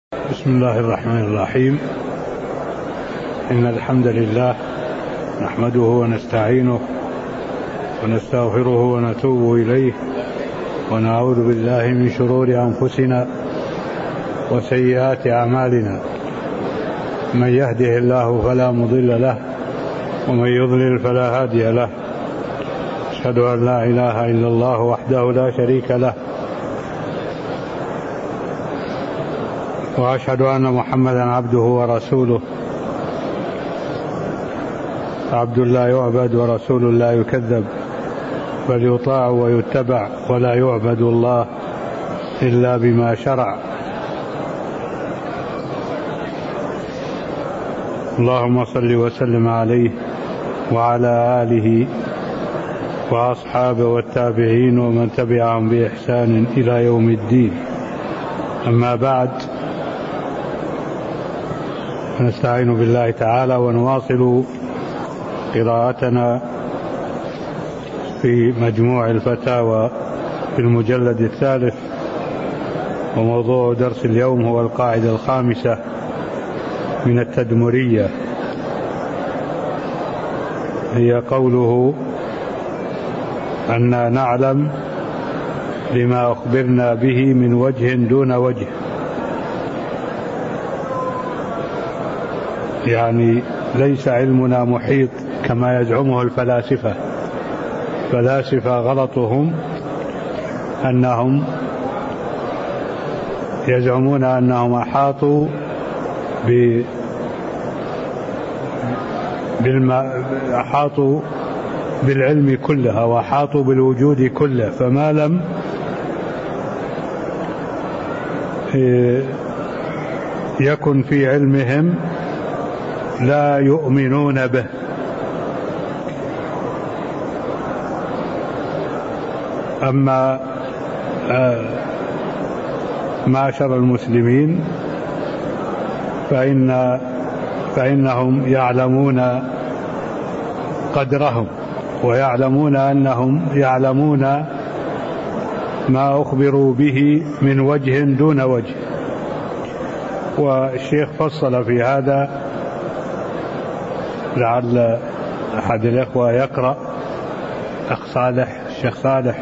بسم الله الرحمن الرحيم. إن الحمد لله نحمده ونستعينه ونستغفره ونتوب إليه ونعوذ بالله من شرور أنفسنا وسيئات أعمالنا. من يهده الله فلا مضل له ومن يضلل فلا هادي له. أشهد أن لا إله إلا الله وحده لا شريك له، وأشهد أن محمدا عبده ورسوله، عبد لا يعبد ورسول لا يكذب، بل يطاع ويتبع ولا يعبد الله إلا بما شرع. اللهم صل وسلم عليه وعلى آله وأصحابه والتابعين ومن تبعهم بإحسان إلى يوم الدين. أما بعد، نستعين بالله تعالى ونواصل قراءتنا في مجموع الفتاوى في المجلد الثالث، وموضوع درس اليوم هو القاعدة الخامسة من التدمرية، هي قوله أننا نعلم لما أخبرنا به من وجه دون وجه. يعني ليس علمنا محيط كما يزعمه الفلاسفة. فلاسفة غلطهم أنهم يزعمون أنهم أحاطوا أحاطوا بالعلم كله وأحاطوا بالوجود كله، فما لم يكن في علمهم لا يؤمنون به. أما معشر المسلمين فإنهم يعلمون قدرهم، ويعلمون أنهم يعلمون ما أخبروا به من وجه دون وجه. والشيخ فصل في هذا، لعل أحد الإخوة يقرأ. أخ صالح، الشيخ صالح.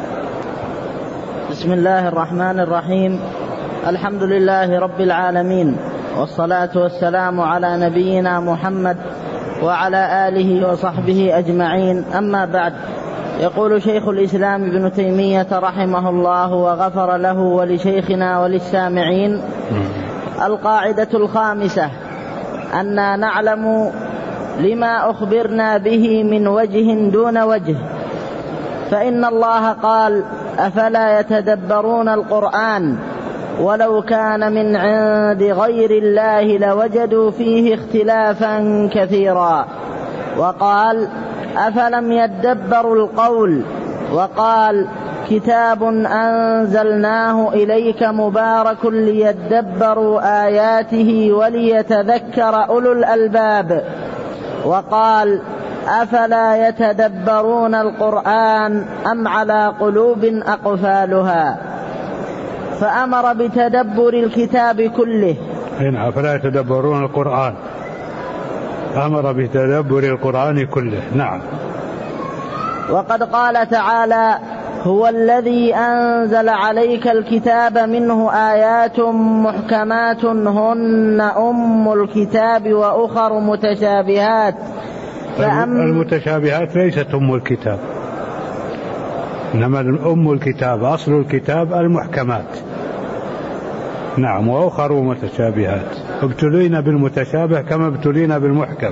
بسم الله الرحمن الرحيم. الحمد لله رب العالمين، والصلاة والسلام على نبينا محمد وعلى آله وصحبه أجمعين. أما بعد، يقول شيخ الإسلام ابن تيمية رحمه الله وغفر له ولشيخنا وللسامعين: القاعدة الخامسة أننا نعلم لما أخبرنا به من وجه دون وجه. فإن الله قال: أفلا يتدبرون القرآن ولو كان من عند غير الله لوجدوا فيه اختلافا كثيرا. وقال: أفلم يدبروا القول. وقال: كتاب أنزلناه إليك مبارك ليدبروا آياته وليتذكر أولو الألباب. وقال: أفلا يتدبرون القرآن أم على قلوب أقفالها. فأمر بتدبر الكتاب كله. أفلا يتدبرون القرآن، أمر بتدبر القرآن كله. نعم. وقد قال تعالى: هو الذي أنزل عليك الكتاب منه آيات محكمات هن أم الكتاب وأخر متشابهات. المتشابهات ليست أم الكتاب، إنما أم الكتاب أصل الكتاب المحكمات. نعم. وأخر متشابهات. ابتلينا بالمتشابه كما ابتلينا بالمحكم.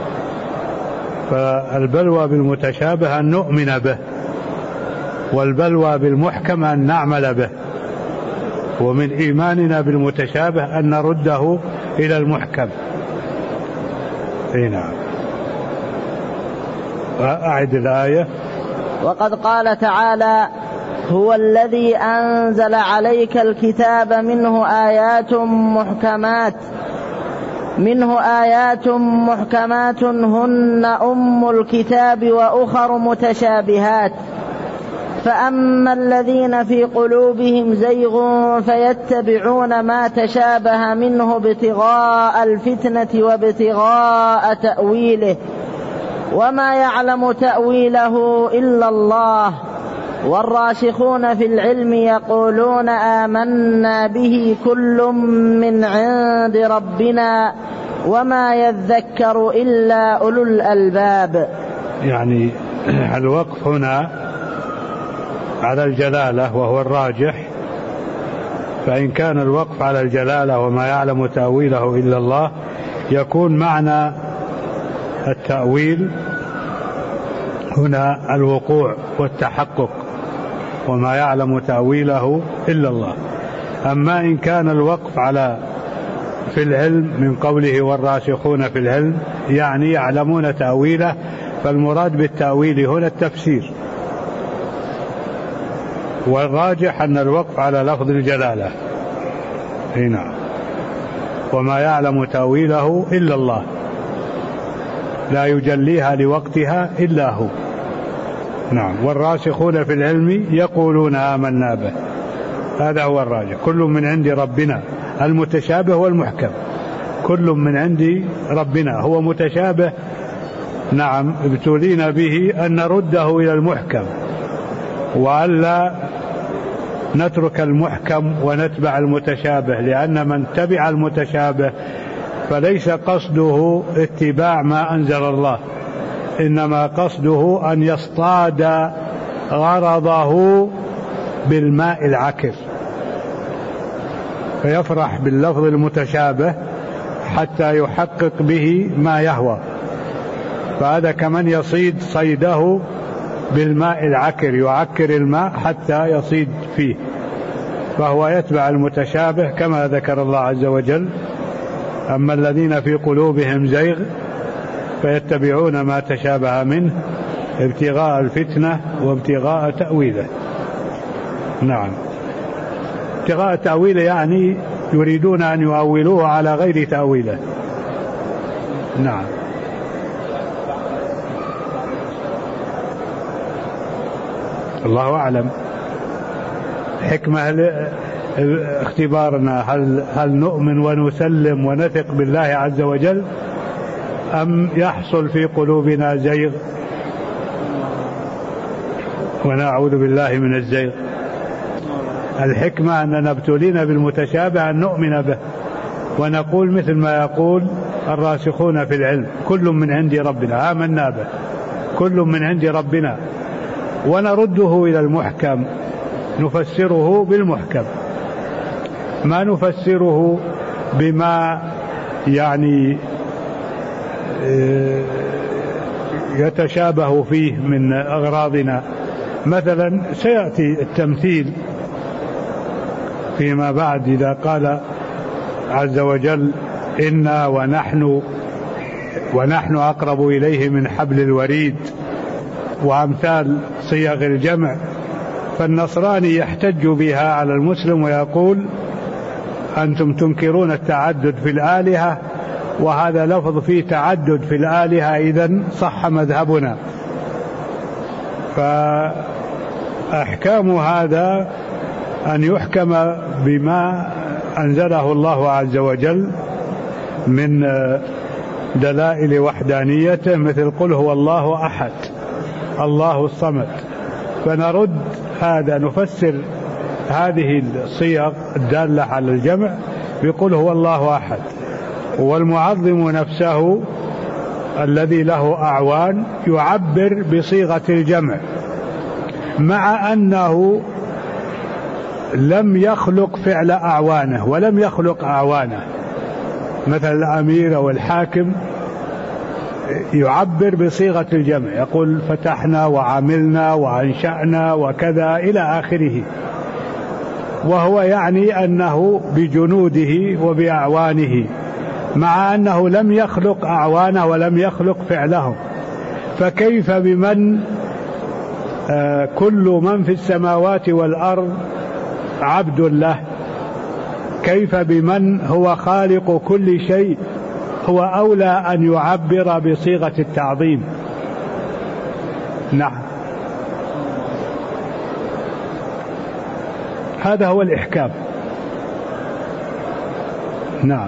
فالبلوى بالمتشابه أن نؤمن به، والبلوى بالمحكم أن نعمل به. ومن إيماننا بالمتشابه أن نرده إلى المحكم. نعم. أعد الآية. وقد قال تعالى: هو الذي أنزل عليك الكتاب منه آيات محكمات هن أم الكتاب وأخر متشابهات. فأما الذين في قلوبهم زيغ فيتبعون ما تشابه منه ابتغاء الفتنة وابتغاء تأويله وما يعلم تأويله إلا الله والراسخون في العلم يقولون آمنا به كل من عند ربنا وما يذكر إلا أولو الألباب. يعني الوقف هنا على الجلالة وهو الراجح، فإن كان الوقف على الجلالة وما يعلم تأويله إلا الله يكون معنى التأويل هنا الوقوع والتحقق وما يعلم تأويله إلا الله. أما إن كان الوقف على في العلم من قوله والراسخون في العلم يعني يعلمون تأويله، فالمراد بالتأويل هنا التفسير، والراجح أن الوقف على لفظ الجلالة هنا وما يعلم تأويله إلا الله، لا يجليها لوقتها إلا هو. نعم. والراسخون في العلم يقولون آمنا به، هذا هو الراجح. كل من عند ربنا، المتشابه والمحكم كل من عند ربنا، هو متشابه نعم ابتلينا به أن نرده إلى المحكم وألا نترك المحكم ونتبع المتشابه، لأن من تبع المتشابه فليس قصده اتباع ما أنزل الله، إنما قصده أن يصطاد غرضه بالماء العكر، فيفرح باللفظ المتشابه حتى يحقق به ما يهوى، فهذا كمن يصيد صيده بالماء العكر، يعكر الماء حتى يصيد فيه، فهو يتبع المتشابه كما ذكر الله عز وجل: أما الذين في قلوبهم زيغ فيتبعون ما تشابه منه ابتغاء الفتنة وابتغاء تأويله. نعم. ابتغاء تأويله يعني يريدون أن يؤولوه على غير تأويله. نعم. الله أعلم. حكمة اختبارنا هل نؤمن ونسلم ونثق بالله عز وجل أم يحصل في قلوبنا زيغ ونعوذ بالله من الزيغ. الحكمة أننا ابتلينا بالمتشابه أن نؤمن به ونقول مثل ما يقول الراسخون في العلم: كل من عند ربنا، آمنا به كل من عند ربنا، ونرده إلى المحكم، نفسره بالمحكم، ما نفسره بما يعني يتشابه فيه من أغراضنا. مثلا سيأتي التمثيل فيما بعد إذا قال عز وجل: إنا ونحن أقرب إليه من حبل الوريد، وأمثال صيغ الجمع. فالنصراني يحتج بها على المسلم ويقول: أنتم تنكرون التعدد في الآلهة، وهذا لفظ فيه تعدد في الآلهة، إذن صح مذهبنا. فأحكام هذا أن يحكم بما أنزله الله عز وجل من دلائل وحدانيته، مثل قل هو الله أحد الله الصمد، فنرد هذا، نفسر هذه الصيغ الدالة على الجمع بقول هو الله أحد. والمعظم نفسه الذي له أعوان يعبر بصيغة الجمع، مع أنه لم يخلق فعل أعوانه ولم يخلق أعوانه. مثل الأمير والحاكم يعبر بصيغة الجمع، يقول فتحنا وعملنا وأنشأنا وكذا إلى آخره، وهو يعني أنه بجنوده وبأعوانه، مع أنه لم يخلق أعوانه ولم يخلق فعلهم. فكيف بمن كل من في السماوات والأرض عبد له؟ كيف بمن هو خالق كل شيء؟ هو أولى أن يعبر بصيغة التعظيم. نعم. هذا هو الإحكام. نعم،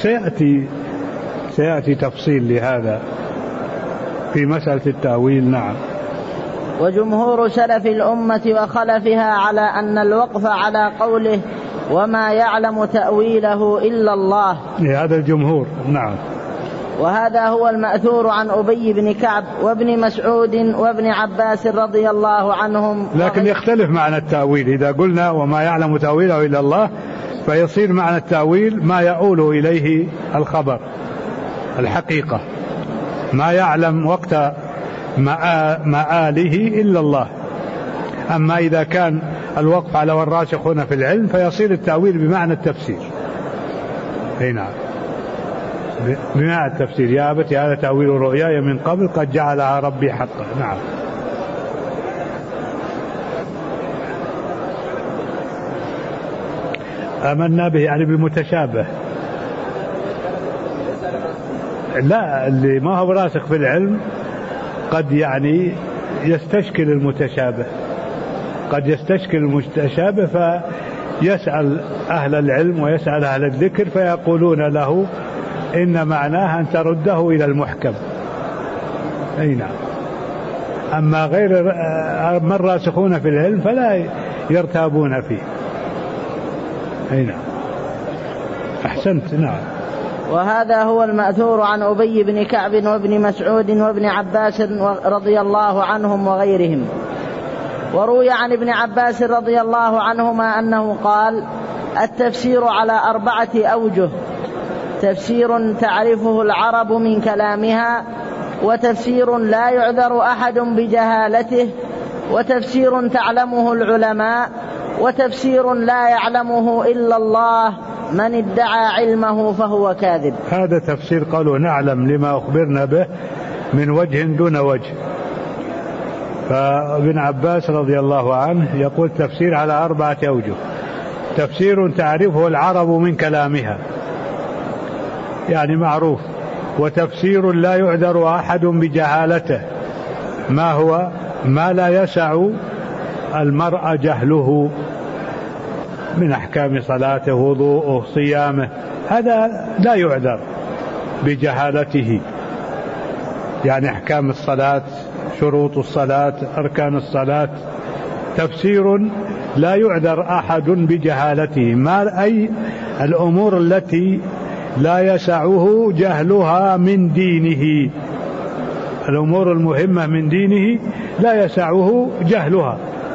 سيأتي تفصيل لهذا في مسألة التأويل. نعم. وجمهور سلف الأمة وخلفها على أن الوقف على قوله وما يعلم تأويله إلا الله، هذا الجمهور. نعم. وهذا هو المأثور عن أبي بن كعب وابن مسعود وابن عباس رضي الله عنهم. لكن يختلف معنى التأويل. إذا قلنا وما يعلم تأويله إلا الله فيصير معنى التأويل ما يؤول إليه الخبر، الحقيقة، ما يعلم وقت مآله إلا الله. أما إذا كان الوقف على والراسخون في العلم فيصير التأويل بمعنى التفسير. نعم، بمعنى التفسير. يا أبت هذا تأويل رؤياي من قبل قد جعلها ربي حقا. نعم. آمنا به يعني بمتشابه. لا، اللي ما هو راسخ في العلم قد يعني يستشكل المتشابه، قد يستشكل المتشابه فيسأل أهل العلم ويسأل أهل الذكر فيقولون له إن معناها أن ترده إلى المحكم. أي نعم. أما غير من راسخون في العلم فلا يرتابون فيه. أي نعم. أحسنت. نعم. وهذا هو المأثور عن أبي بن كعب وابن مسعود وابن عباس رضي الله عنهم وغيرهم. وروي عن ابن عباس رضي الله عنهما أنه قال: التفسير على 4 أوجه: تفسير تعرفه العرب من كلامها، وتفسير لا يعذر أحد بجهالته، وتفسير تعلمه العلماء، وتفسير لا يعلمه إلا الله، من ادعى علمه فهو كاذب. هذا تفسير قالوا نعلم لما أخبرنا به من وجه دون وجه. فابن عباس رضي الله عنه يقول تفسير على 4 أوجه: تفسير تعرفه العرب من كلامها، يعني معروف، وتفسير لا يعذر أحد بجهالته، ما هو ما لا يسع المرء جهله من أحكام صلاته وضوءه صيامه، هذا لا يعذر بجهالته، يعني أحكام الصلاة، شروط الصلاة، أركان الصلاة. تفسير لا يعذر أحد بجهالته، ما أي الأمور التي لا يسعه جهلها من دينه، الأمور المهمة من دينه لا يسعه جهلها.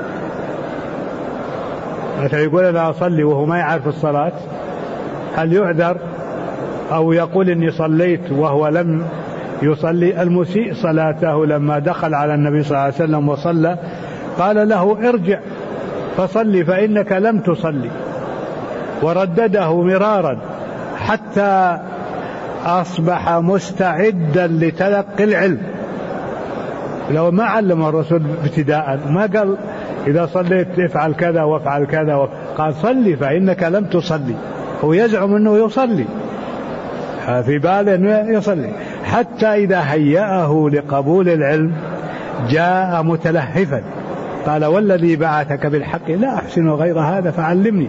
مثلا يقول أنا أصلي وهو ما يعرف الصلاة، هل يعذر؟ أو يقول إني صليت وهو لم يصلي. المسيء صلاته لما دخل على النبي صلى الله عليه وسلم وصلى قال له ارجع فصلي فإنك لم تصلي، وردده مرارا حتى أصبح مستعدا لتلقي العلم. لو ما علم الرسول ابتداء، ما قال إذا صليت افعل كذا وافعل كذا، قال صلي فإنك لم تصلي. هو يزعم أنه يصلي، في باله أنه يصلي، حتى إذا هيأه لقبول العلم جاء متلهفا قال والذي بعثك بالحق لا أحسن غير هذا فعلمني.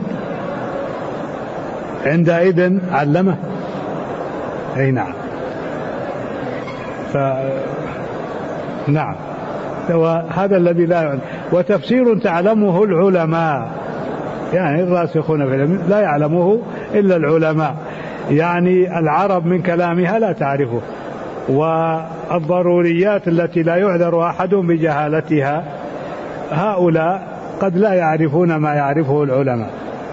عندئذ علمه. أي نعم. نعم، وهذا الذي لا يعلم. وتفسير تعلمه العلماء، يعني الراسخون في العلم لا يعلمه إلا العلماء، يعني العرب من كلامها لا تعرفه، والضروريات التي لا يعذر أحد بجهالتها هؤلاء قد لا يعرفون ما يعرفه العلماء.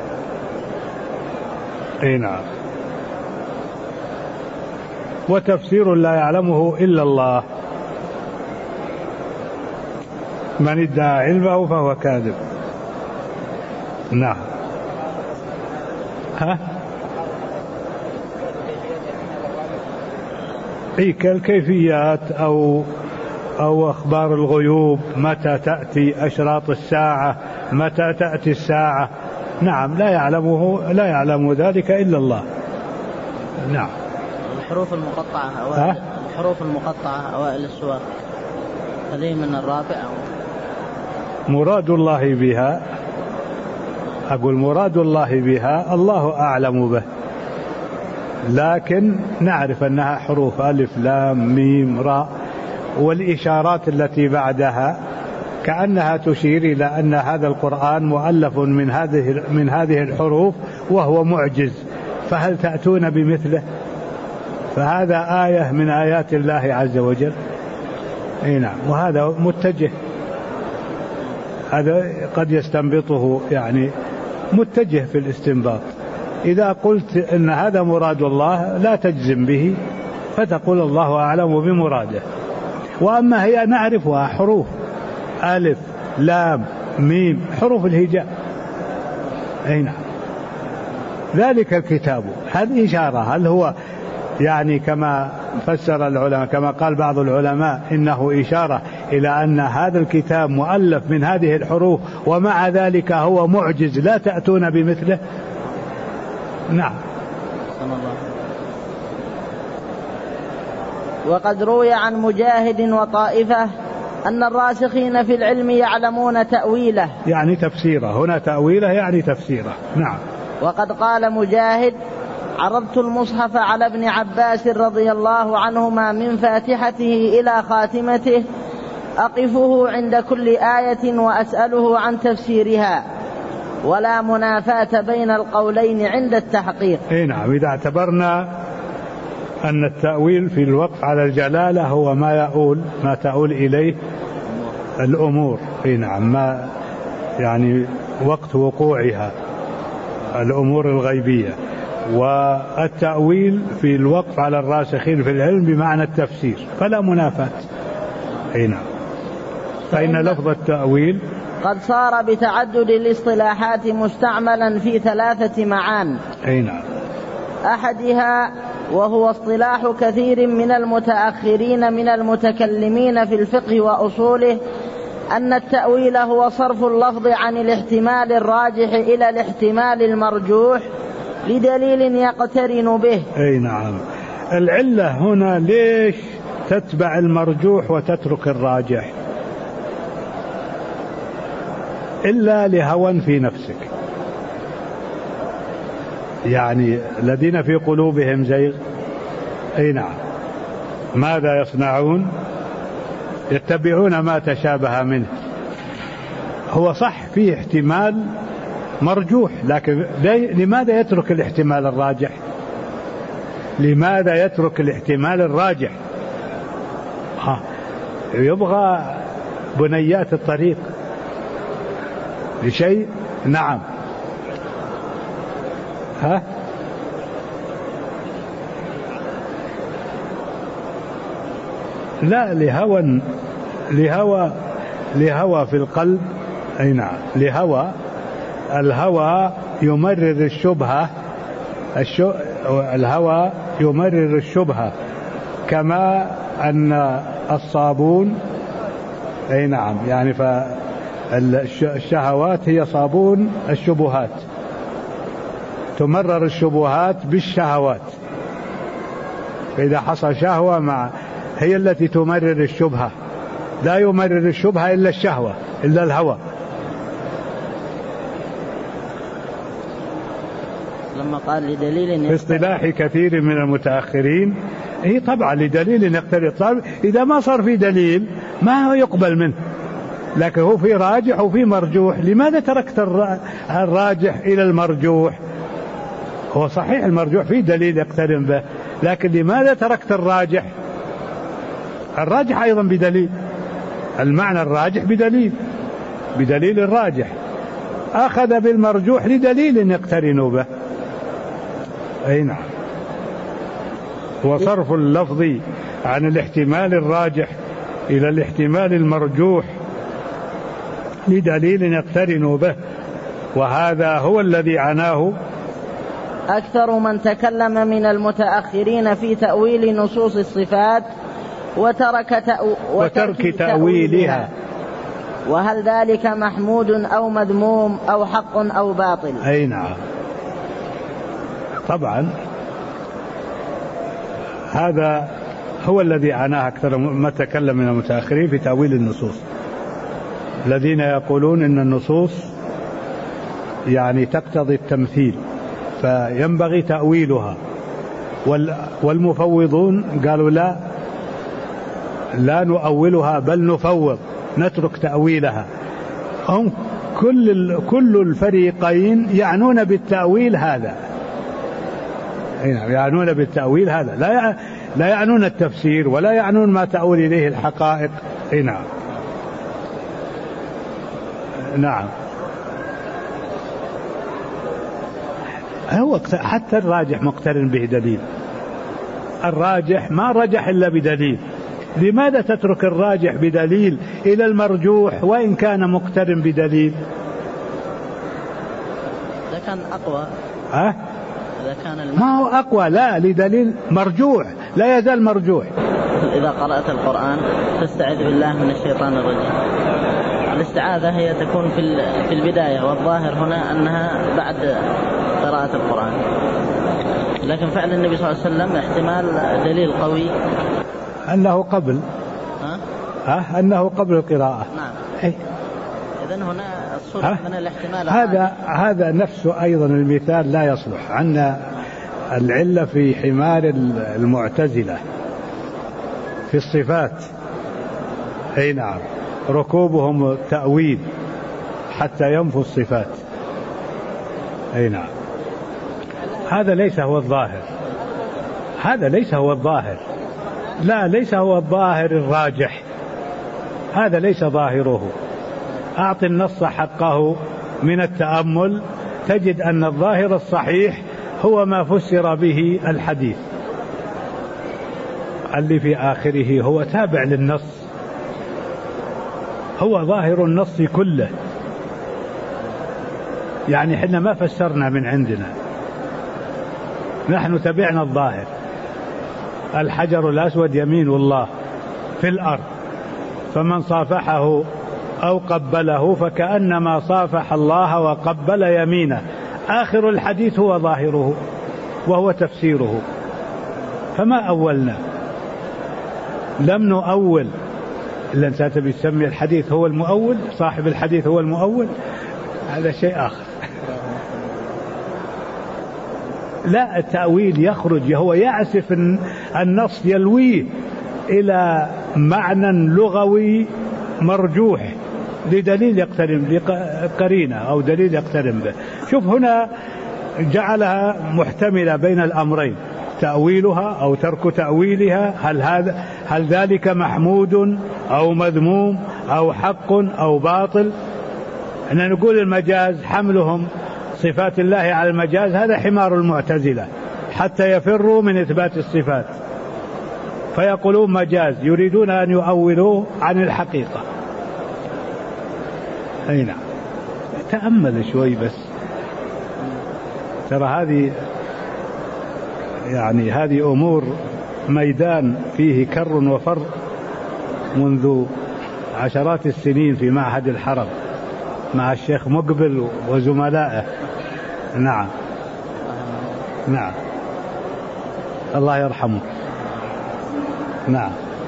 أي نعم. وتفسير لا يعلمه إلا الله، من ادعى علمه فهو كاذب. نعم. كالكيفيات أو أخبار الغيوب، متى تأتي أشراط الساعة، متى تأتي الساعة. نعم، لا يعلم ذلك إلا الله. نعم. الحروف المقطعة أوائل السور هذه من الرابع. مراد الله بها أقول مراد الله بها الله أعلم به، لكن نعرف أنها حروف ألف لام ميم راء، والإشارات التي بعدها كأنها تشير إلى أن هذا القرآن مؤلف من هذه الحروف وهو معجز، فهل تأتون بمثله؟ فهذا آية من آيات الله عز وجل. نعم، وهذا متجه، هذا قد يستنبطه يعني متجه في الاستنباط. إذا قلت إن هذا مراد الله لا تجزم به، فتقول الله أعلم بمراده. وأما هي نعرفها حروف ألف لام ميم، حروف الهجاء. نعم، ذلك الكتاب، هذه إشارة. هل هو يعني كما فسر العلماء، كما قال بعض العلماء إنه إشارة إلى أن هذا الكتاب مؤلف من هذه الحروف ومع ذلك هو معجز لا تأتون بمثله؟ نعم. وقد روي عن مجاهد وطائفة أن الراسخين في العلم يعلمون تأويله، يعني تفسيره. هنا تأويله يعني تفسيره. نعم. وقد قال مجاهد: عرضت المصحف على ابن عباس رضي الله عنهما من فاتحته إلى خاتمته، أقفه عند كل آية وأسأله عن تفسيرها، ولا منافاة بين القولين عند التحقيق. نعم، إذا اعتبرنا أن التأويل في الوقف على الجلالة هو ما تؤول إليه الأمور. نعم، ما يعني وقت وقوعها، الأمور الغيبية. والتأويل في الوقف على الراسخين في العلم بمعنى التفسير، فلا منافاة. نعم، فإن لفظ التأويل قد صار بتعدد الاصطلاحات مستعملا في 3 معان. نعم. أحدها وهو اصطلاح كثير من المتأخرين من المتكلمين في الفقه وأصوله، أن التأويل هو صرف اللفظ عن الاحتمال الراجح إلى الاحتمال المرجوح لدليل يقترن به. نعم. العلة هنا ليش تتبع المرجوح وتترك الراجح؟ إلا لهوى في نفسك، يعني الذين في قلوبهم زيغ. نعم. ماذا يصنعون؟ يتبعون ما تشابه منه. هو صح فيه احتمال مرجوح، لكن لماذا يترك الاحتمال الراجح؟ لماذا يترك الاحتمال الراجح؟ يبغى بنيات الطريق لشيء. نعم. لا، لهوى في القلب. نعم، لهوى. الهوى يمرر الشبهة، الهوى يمرر الشبهة، كما أن الصابون. نعم، يعني فالشهوات هي صابون الشبهات، تمرر الشبهات بالشهوات. فإذا حصل شهوة هي التي تمرر الشبهة، لا يمرر الشبهة إلا الشهوة، إلا الهوى. لما قال لدليل في اصطلاح كثير من المتأخرين، هي طبعا لدليل يقتضي. إذا ما صار في دليل ما هو يقبل منه، لكن هو في راجح وفي مرجوح. لماذا تركت الراجح إلى المرجوح؟ هو صحيح المرجوح فيه دليل يقترن به، لكن لماذا تركت الراجح؟ الراجح أيضا بدليل، المعنى الراجح بدليل الراجح. أخذ بالمرجوح لدليل يقترن به. نعم. وصرف اللفظ عن الاحتمال الراجح إلى الاحتمال المرجوح لدليل يقترن به، وهذا هو الذي عناه أكثر من تكلم من المتأخرين في تأويل نصوص الصفات وترك تأويلها. وهل ذلك محمود أو مذموم أو حق أو باطل؟ نعم، طبعا هذا هو الذي عناه أكثر ما تكلم من المتأخرين في تأويل النصوص، الذين يقولون إن النصوص يعني تقتضي التمثيل، فينبغي تأويلها. والمفوضون قالوا لا نؤولها بل نفوض، نترك تأويلها. هم كل الفريقين يعنون بالتأويل هذا، يعنون بالتأويل هذا، لا يعنون التفسير ولا يعنون ما تؤول إليه الحقائق. نعم. هو حتى الراجح مقترن به دليل، الراجح ما رجح إلا بدليل. لماذا تترك الراجح بدليل إلى المرجوح وإن كان مقترن بدليل؟ إذا كان أقوى إذا كان ما هو أقوى، لا، لدليل مرجوح، لا يزال مرجوح. إذا قرأت القرآن فاستعذ بالله من الشيطان الرجيم. الاستعاذة هي تكون في البداية، والظاهر هنا أنها بعد قراءة القرآن، لكن فعل النبي صلى الله عليه وسلم احتمال دليل قوي أنه قبل أنه قبل القراءة. نعم. إذن هنا الصورة من الاحتمال هذا نفسه أيضا المثال لا يصلح. عندنا العلة في حمار المعتزلة في الصفات، نعم، ركوبهم تأويل حتى ينفوا الصفات. نعم. هذا ليس هو الظاهر، هذا ليس هو الظاهر، لا، ليس هو الظاهر الراجح، هذا ليس ظاهره. أعط النص حقه من التأمل تجد أن الظاهر الصحيح هو ما فسر به الحديث، اللي في آخره هو تابع للنص، هو ظاهر النص كله. يعني حنا ما فسرنا من عندنا، نحن تبعنا الظاهر. الحجر الأسود يمين الله في الأرض، فمن صافحه أو قبله فكأنما صافح الله وقبل يمينه. آخر الحديث هو ظاهره وهو تفسيره، فما أولنا، لم نؤول. إلا أنت تبي تسمي الحديث هو المؤول، صاحب الحديث هو المؤول، هذا شيء آخر. لا، التأويل يخرج، هو يعسف النص، يلويه إلى معنى لغوي مرجوح لدليل يقترن بقرينة أو دليل يقترن به. شوف هنا جعلها محتملة بين الأمرين، تأويلها أو ترك تأويلها، هل ذلك محمود أو مذموم أو حق أو باطل. أننا نقول المجاز حملهم صفات الله على المجاز، هذا حمار المعتزلة حتى يفروا من إثبات الصفات، فيقولون مجاز، يريدون أن يؤولوه عن الحقيقة. نعم. تأمل شوي بس، ترى هذه أمور ميدان فيه كر وفر منذ عشرات السنين في معهد الحرم مع الشيخ مقبل وزملائه. نعم. نعم، الله يرحمه. نعم.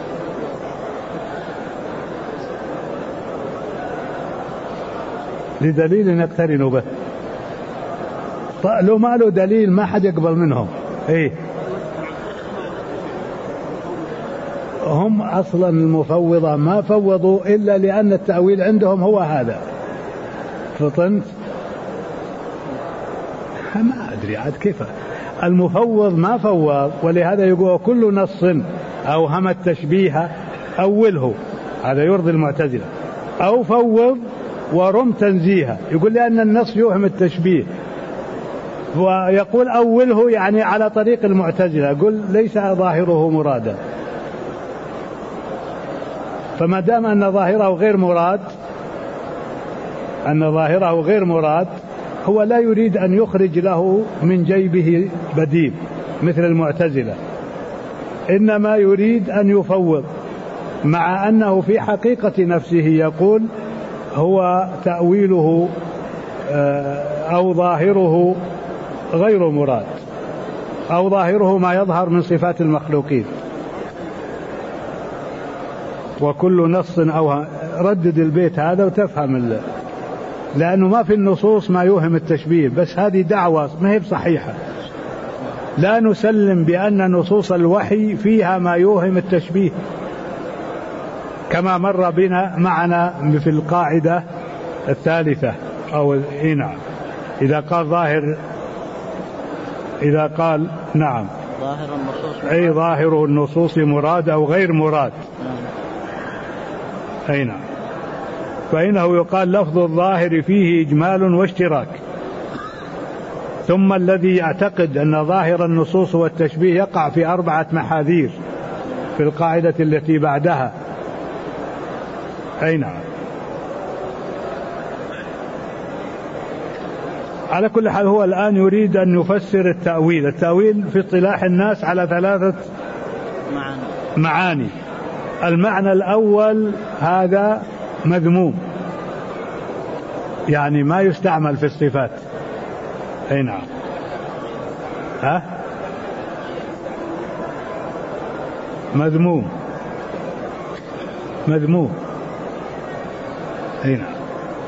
لدليل نقترن به، لو ما له دليل ما حد يقبل منهم. هم أصلا المفوضة ما فوضوا إلا لأن التأويل عندهم هو هذا. فطنت ما أدري عاد كيف. المفوض ما فوض، ولهذا يقول كل نص أوهم التشبيه أوله، هذا يرضي المعتزلة. أو فوض ورم تنزيها، يقول لأن النص يوهم التشبيه، ويقول أوله يعني على طريق المعتزلة، يقول ليس ظاهره مرادا. فما دام أن ظاهره غير مراد، هو لا يريد أن يخرج له من جيبه بديل مثل المعتزلة، إنما يريد أن يفوض، مع أنه في حقيقة نفسه يقول هو تأويله أو ظاهره غير مراد، أو ظاهره ما يظهر من صفات المخلوقين. وكل نص أو ردد البيت هذا وتفهم لأنه ما في النصوص ما يوهم التشبيه، بس هذه دعوة ما هي بصحيحة. لا نسلم بأن نصوص الوحي فيها ما يوهم التشبيه، كما مر بنا معنا في القاعدة الثالثة أو نعم، إذا قال ظاهر، إذا قال نعم ظاهر النصوص أي ظاهر النصوص مراد أو غير مراد. أي نعم، فإنه يقال لفظ الظاهر فيه إجمال واشتراك. ثم الذي يعتقد أن ظاهر النصوص والتشبيه يقع في 4 محاذير في القاعدة التي بعدها. أي نعم. على كل حال هو الآن يريد أن يفسر التأويل. التأويل في اصطلاح الناس على 3 معاني. المعنى الأول هذا مذموم، يعني ما يستعمل في الصفات. أي نعم. مذموم. أي نعم.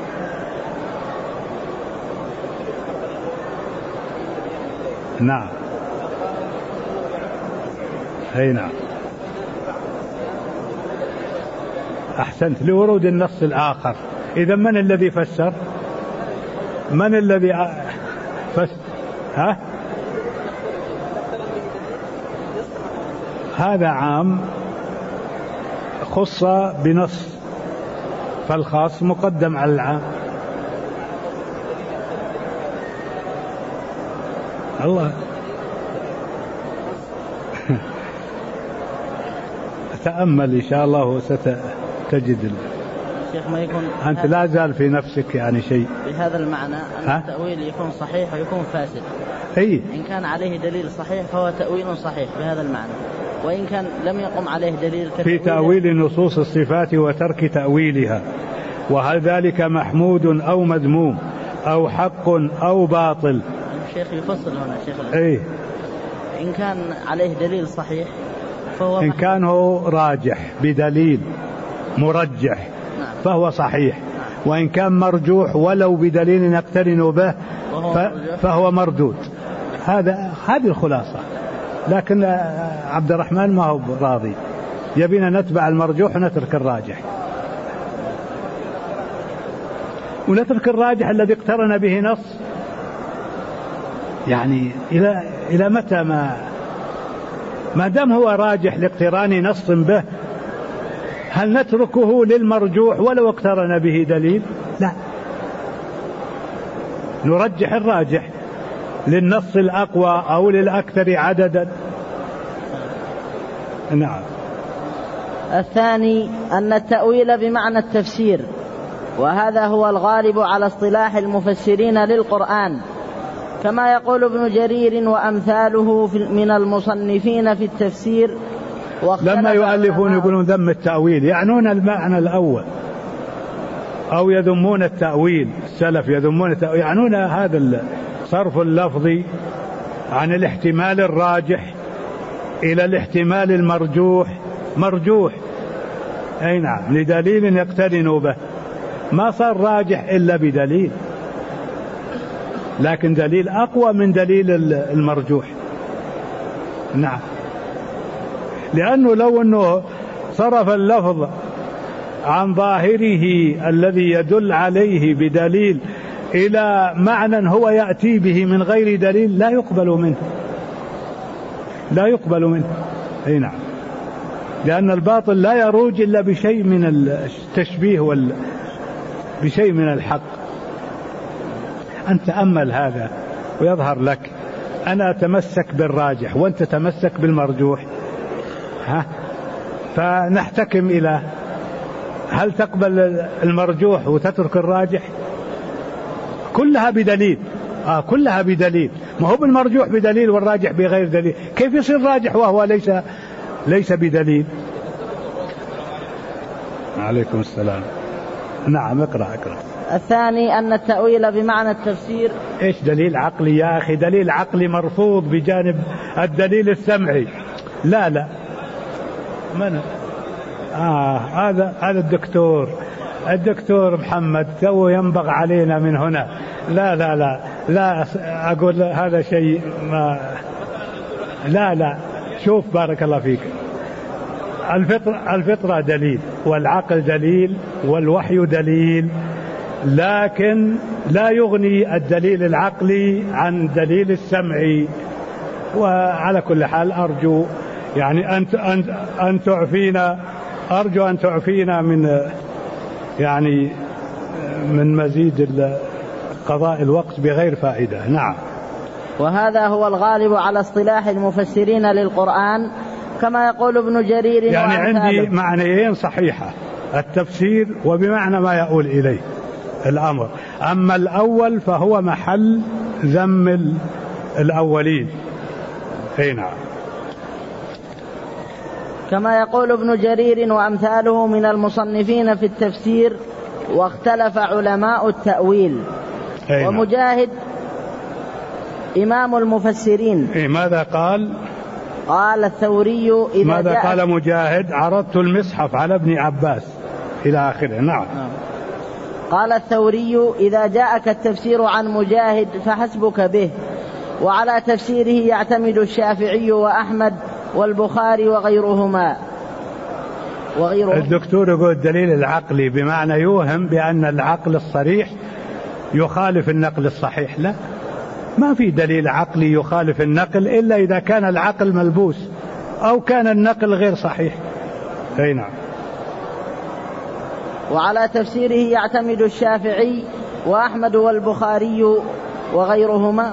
نعم. أي نعم. أحسنت، لورود النص الآخر. إذا من الذي فسر؟ من الذي هذا عام خص بنص، فالخاص مقدم على العام. الله تأمل إن شاء الله وستجد. شيخ ما يكون أنت لا زال في نفسك يعني شيء بهذا المعنى أن التأويل يكون صحيح ويكون فاسد. أي إن كان عليه دليل صحيح فهو تأويل صحيح بهذا المعنى، وإن كان لم يقم عليه دليل في تأويل نصوص الصفات وترك تأويلها، وهل ذلك محمود أو مذموم أو حق أو باطل؟ الشيخ يفصل هنا شيخ. أي إن كان عليه دليل صحيح فهو إن كان هو راجح بدليل مرجح فهو صحيح، وإن كان مرجوح ولو بدليل يقترن به فهو مردود. هذه الخلاصة. لكن عبد الرحمن ما هو راضي، يبينا نتبع المرجوح ونترك الراجح، ونترك الراجح الذي اقترن به نص. يعني إلى متى؟ ما دام هو راجح لاقتران نص به، هل نتركه للمرجوح ولو اقترن به دليل؟ لا، نرجح الراجح للنص الأقوى أو للأكثر عددا. نعم. الثاني أن التأويل بمعنى التفسير، وهذا هو الغالب على اصطلاح المفسرين للقرآن، كما يقول ابن جرير وأمثاله من المصنفين في التفسير. لما يؤلفون يقولون ذم التأويل يعنون المعنى الأول، أو يذمون التأويل. السلف يذمون التأويل، يعنون هذا صرف اللفظ عن الاحتمال الراجح إلى الاحتمال مرجوح. أي نعم، لدليل يقترن به. ما صار راجح إلا بدليل، لكن دليل أقوى من دليل المرجوح. نعم، لأنه لو أنه صرف اللفظ عن ظاهره الذي يدل عليه بدليل إلى معنى هو يأتي به من غير دليل لا يقبل منه. أي نعم، لأن الباطل لا يروج إلا بشيء من التشبيه بشيء من الحق. أنت تأمل هذا ويظهر لك. أنا أتمسك بالراجح وأنت تمسك بالمرجوح، فنحتكم إلى هل تقبل المرجوح وتترك الراجح؟ كلها بدليل. كلها بدليل، ما هو بالمرجوح بدليل والراجح بغير دليل. كيف يصير راجح وهو ليس بدليل؟ عليكم السلام. نعم، اقرأ. الثاني أن التأويل بمعنى التفسير. إيش دليل عقلي يا أخي؟ دليل عقلي مرفوض بجانب الدليل السمعي. لا من هذا الدكتور الدكتور محمد تو ينبغ علينا من هنا. لا لا لا لا أقول هذا شيء ما لا شوف بارك الله فيك، الفطرة دليل والعقل دليل والوحي دليل، لكن لا يغني الدليل العقلي عن دليل السمعي. وعلى كل حال أرجو يعني أن تعفينا، أرجو أن تعفينا من يعني من مزيد قضاء الوقت بغير فائدة. نعم. وهذا هو الغالب على اصطلاح المفسرين للقرآن كما يقول ابن جرير. يعني عندي معنيين صحيحة، التفسير وبمعنى ما يقول إليه الأمر. أما الأول فهو محل ذم الأولين. نعم. كما يقول ابن جرير وأمثاله من المصنفين في التفسير. واختلف علماء التأويل. ومجاهد إمام المفسرين ماذا قال؟ قال الثوري ماذا قال مجاهد؟ عرضت المصحف على ابن عباس إلى آخره. نعم. قال الثوري إذا جاءك التفسير عن مجاهد فحسبك به، وعلى تفسيره يعتمد الشافعي وأحمد والبخاري وغيرهما. الدكتور يقول الدليل العقلي بمعنى يوهم بأن العقل الصريح يخالف النقل الصحيح. لا، ما في دليل عقلي يخالف النقل إلا إذا كان العقل ملبوس أو كان النقل غير صحيح. نعم. وعلى تفسيره يعتمد الشافعي وأحمد والبخاري وغيرهما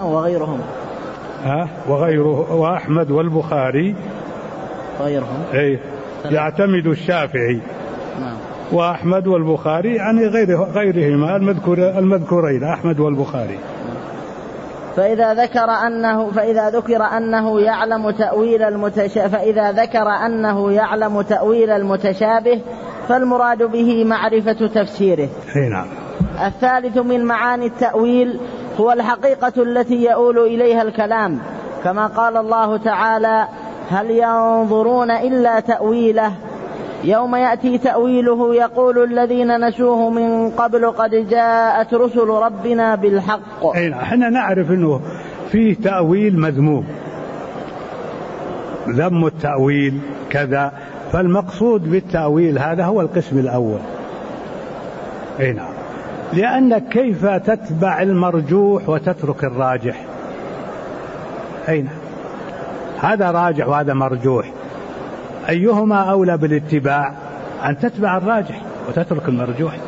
وغيره وأحمد والبخاري وغيرهم. يعتمد الشافعي وأحمد والبخاري يعني غيرهما المذكورين أحمد والبخاري. فإذا ذكر أنه يعلم تأويل المتشابه فالمراد به معرفة تفسيره. نعم. الثالث من معاني التأويل هو الحقيقة التي يؤول إليها الكلام، كما قال الله تعالى: هل ينظرون إلا تأويله يوم يأتي تأويله يقول الذين نسوه من قبل قد جاءت رسل ربنا بالحق. احنا نعرف انه فيه تأويل مذموم، ذم التأويل كذا، فالمقصود بالتأويل هذا هو القسم الأول. نعم. لأنك كيف تتبع المرجوح وتترك الراجح؟ نعم. هذا راجح وهذا مرجوح، أيهما أولى بالاتباع؟ أن تتبع الراجح وتترك المرجوح.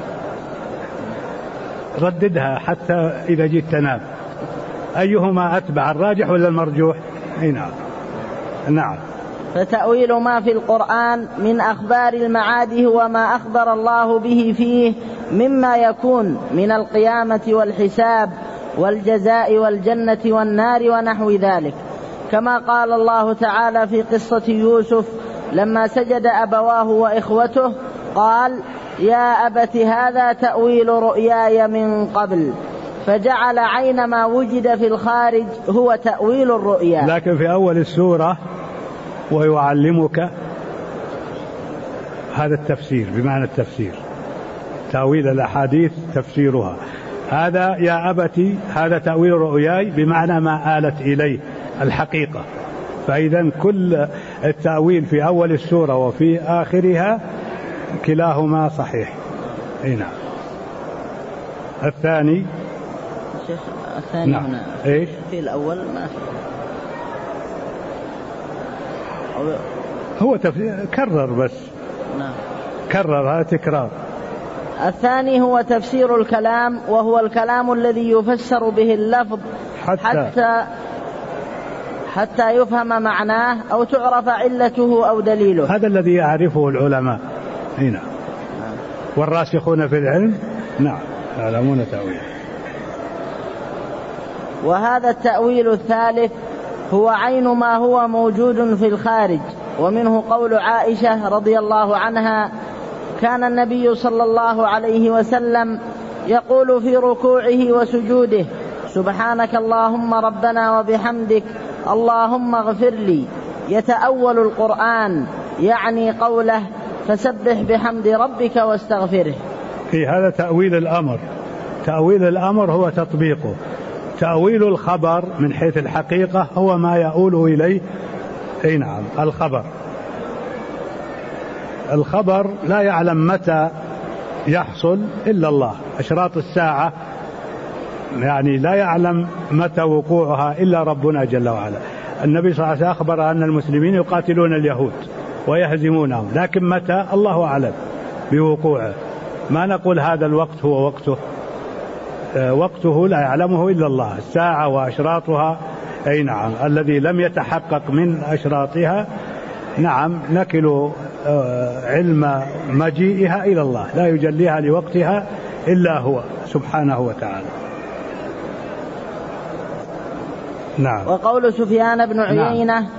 رددها حتى إذا جيت تنام، أيهما أتبع الراجح ولا المرجوح؟ نعم. نعم. فتأويل ما في القرآن من أخبار المعاد هو ما أخبر الله به فيه مما يكون من القيامة والحساب والجزاء والجنة والنار ونحو ذلك، كما قال الله تعالى في قصة يوسف لما سجد أبواه وإخوته قال: يا أبت هذا تأويل رؤياي من قبل، فجعل عين ما وجد في الخارج هو تأويل الرؤيا. لكن في أول السورة ويعلمك، هذا التفسير بمعنى التفسير، تأويل الأحاديث تفسيرها. هذا يا أبتي هذا تأويل رؤياي بمعنى ما آلت إليه الحقيقة. فإذا كل التأويل في أول السورة وفي آخرها كلاهما صحيح. نعم. الثاني نعم. هنا إيش؟ في الأول ما هو كرر بس. نعم. كرر، هذا تكرار. الثاني هو تفسير الكلام، وهو الكلام الذي يفسر به اللفظ حتى يفهم معناه أو تعرف علته أو دليله. هذا الذي يعرفه العلماء. هنا والراسخون في العلم نعم يعلمون تأويله. وهذا التأويل الثالث هو عين ما هو موجود في الخارج، ومنه قول عائشة رضي الله عنها: كان النبي صلى الله عليه وسلم يقول في ركوعه وسجوده: سبحانك اللهم ربنا وبحمدك اللهم اغفر لي. يتأول القرآن، يعني قوله: فسبح بحمد ربك واستغفره. هذا تأويل الأمر. تأويل الأمر هو تطبيقه. تأويل الخبر من حيث الحقيقة هو ما يؤول إليه نعم الخبر لا يعلم متى يحصل إلا الله. أشراط الساعة يعني لا يعلم متى وقوعها إلا ربنا جل وعلا. النبي صلى الله عليه وسلم أخبر أن المسلمين يقاتلون اليهود ويهزمونهم، لكن متى الله أعلم بوقوعه. ما نقول هذا الوقت هو وقته، وقته لا يعلمه إلا الله. الساعة وأشراطها نعم الذي لم يتحقق من أشراطها نعم نكل علم مجيئها إلى الله، لا يجليها لوقتها إلا هو سبحانه وتعالى. نعم. وقول سفيان بن عيينة نعم.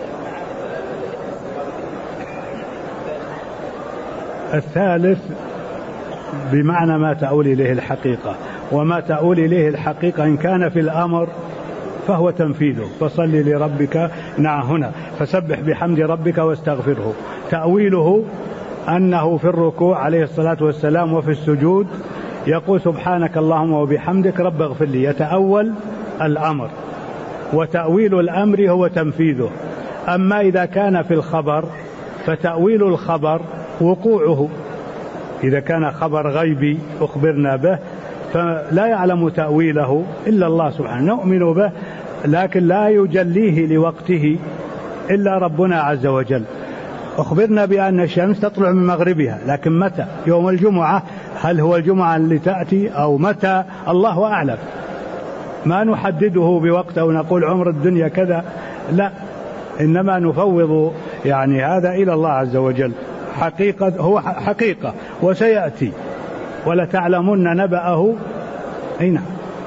الثالث بمعنى ما تؤول إليه الحقيقة، وما تؤول إليه الحقيقة إن كان في الأمر فهو تنفيذه. فصل لربك نعم هنا فسبح بحمد ربك واستغفره. تأويله أنه في الركوع عليه الصلاة والسلام وفي السجود يقول سبحانك اللهم وبحمدك رب اغفر لي، يتأول الأمر. وتأويل الأمر هو تنفيذه. أما إذا كان في الخبر فتأويل الخبر وقوعه. إذا كان خبر غيبي أخبرنا به فلا يعلم تأويله إلا الله سبحانه، نؤمن به لكن لا يجليه لوقته إلا ربنا عز وجل. أخبرنا بأن الشمس تطلع من مغربها، لكن متى؟ يوم الجمعة. هل هو الجمعة اللي تأتي أو متى؟ الله أعلم. ما نحدده بوقت أو نقول عمر الدنيا كذا، لا، إنما نفوض يعني هذا إلى الله عز وجل. حقيقة هو حقيقة وسيأتي ولتعلمن نبأه هنا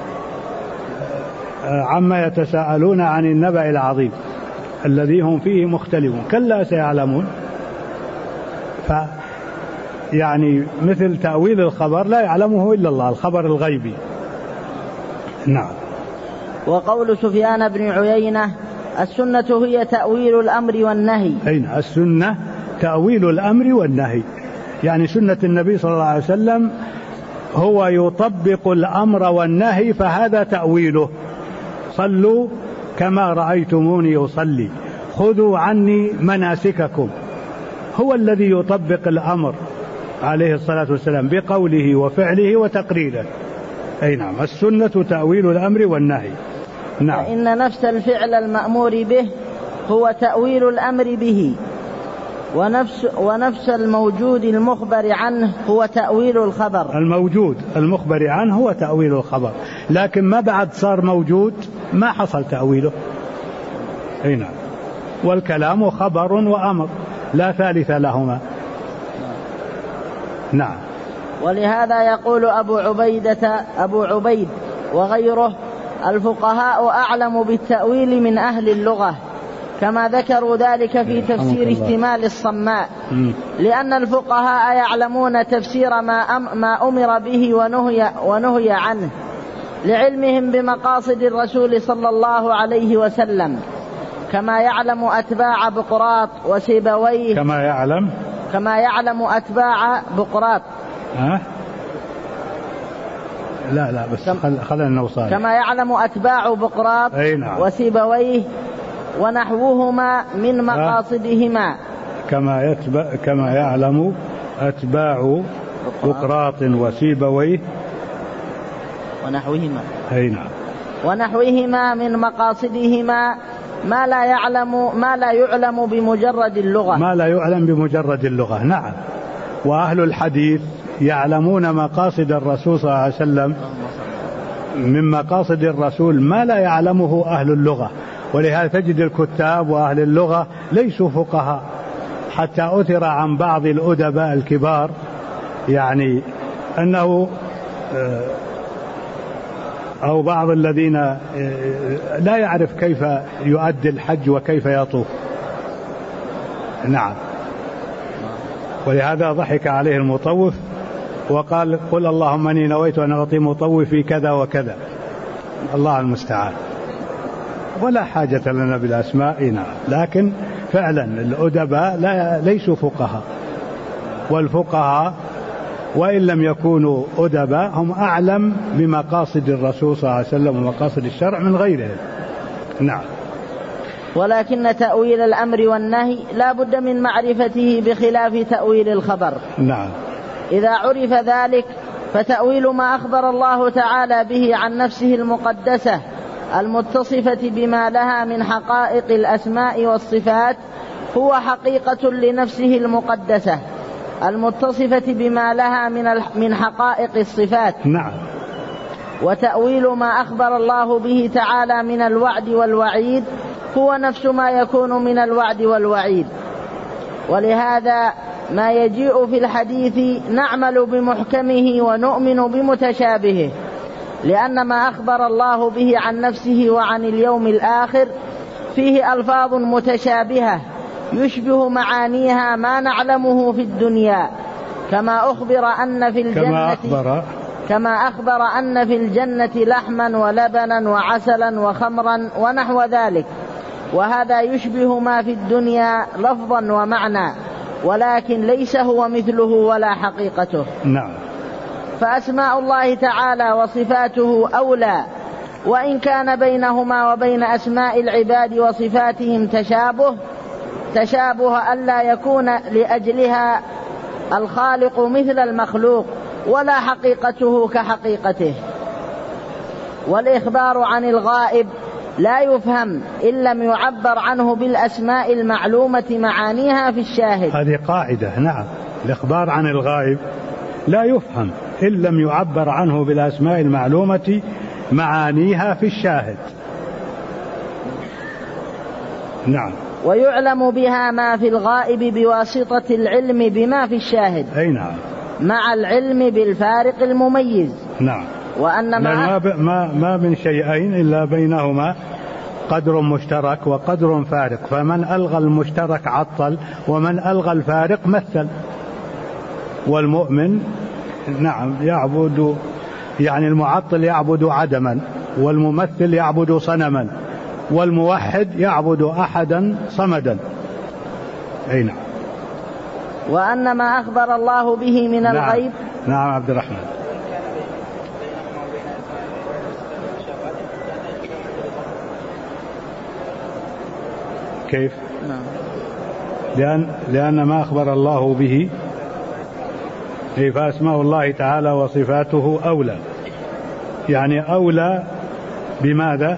عما يتساءلون عن النبأ العظيم الذي هم فيه مختلفون كلا سيعلمون. يعني مثل تأويل الخبر لا يعلمه إلا الله، الخبر الغيبي. نعم. وقول سفيان بن عيينة السنة هي تأويل الأمر والنهي. أين السنة؟ تأويل الأمر والنهي، يعني سنة النبي صلى الله عليه وسلم هو يطبق الأمر والنهي، فهذا تأويله. صلوا كما رأيتموني أصلي، خذوا عني مناسككم. هو الذي يطبق الأمر عليه الصلاة والسلام بقوله وفعله وتقريره. أي نعم، السنة تأويل الأمر والنهي. نعم. فإن نفس الفعل المأمور به هو تأويل الأمر به، ونفس الموجود المخبر عنه هو تأويل الخبر. الموجود المخبر عنه هو تأويل الخبر، لكن ما بعد صار موجود ما حصل تأويله. أي نعم. والكلام خبر وأمر لا ثالث لهما. نعم. ولهذا يقول أبو عبيد وغيره الفقهاء أعلم بالتأويل من أهل اللغة، كما ذكروا ذلك في تفسير اجتمال الصماء، لأن الفقهاء يعلمون تفسير ما أمر به ونهي عنه، لعلمهم بمقاصد الرسول صلى الله عليه وسلم، كما يعلم أتباع بقراط وسيبويه. كما يعلم أتباع بقراط. لا بس خلنا نوصل. كما يعلم أتباع بقراط وسيبويه ونحوهما من مقاصدهما. كما يعلم أتباع بقراط وسيبويه ونحوهما من مقاصدهما ما لا يعلم بمجرد اللغة. نعم. وأهل الحديث يعلمون مقاصد الرسول صلى الله عليه وسلم، من مقاصد الرسول ما لا يعلمه أهل اللغة. ولهذا تجد الكتاب وأهل اللغة ليسوا فقهاء، حتى أثر عن بعض الأدباء الكبار يعني أنه أو بعض الذين لا يعرف كيف يؤدي الحج وكيف يطوف. نعم. ولهذا ضحك عليه المطوف وقال قل اللهم اني نويت ان اعطي مطوفي كذا وكذا. الله المستعان. ولا حاجة لنا بالاسماء. نعم. لكن فعلا الأدباء ليسوا فقهاء، والفقهاء وإن لم يكونوا أدباء هم أعلم بمقاصد الرسول صلى الله عليه وسلم ومقاصد الشرع من غيرهم. نعم. ولكن تأويل الأمر والنهي لا بد من معرفته بخلاف تأويل الخبر. نعم. إذا عرف ذلك فتأويل ما أخبر الله تعالى به عن نفسه المقدسة المتصفة بما لها من حقائق الأسماء والصفات هو حقيقة لنفسه المقدسة المتصفة بما لها من حقائق الصفات. نعم. وتأويل ما أخبر الله به تعالى من الوعد والوعيد هو نفس ما يكون من الوعد والوعيد. ولهذا ما يجيء في الحديث نعمل بمحكمه ونؤمن بمتشابهه، لأن ما أخبر الله به عن نفسه وعن اليوم الآخر فيه ألفاظ متشابهة يشبه معانيها ما نعلمه في الدنيا، كما أخبر أن في الجنة لحما ولبنا وعسلا وخمرا ونحو ذلك، وهذا يشبه ما في الدنيا لفظا ومعنى، ولكن ليس هو مثله ولا حقيقته. نعم. فأسماء الله تعالى وصفاته أولى، وإن كان بينهما وبين أسماء العباد وصفاتهم تشابه ألا يكون لأجلها الخالق مثل المخلوق ولا حقيقته كحقيقته. والإخبار عن الغائب لا يفهم إن لم يعبر عنه بالأسماء المعلومة معانيها في الشاهد. هذه قاعدة. نعم. الإخبار عن الغائب لا يفهم إن لم يعبر عنه بالأسماء المعلومة معانيها في الشاهد. نعم. ويعلم بها ما في الغائب بواسطة العلم بما في الشاهد. أي نعم. مع العلم بالفارق المميز. نعم. وأن ما من شيئين إلا بينهما قدر مشترك وقدر فارق، فمن ألغى المشترك عطل ومن ألغى الفارق مثل. والمؤمن نعم يعبد، يعني المعطل يعبد عدما، والممثل يعبد صنما، والموحد يعبد أحدا صمدا. أي نعم. وأن ما أخبر الله به من الغيب. نعم عبد الرحمن. كيف؟ لأن ما أخبر الله به فأسماء الله تعالى وصفاته أولى، يعني أولى بماذا؟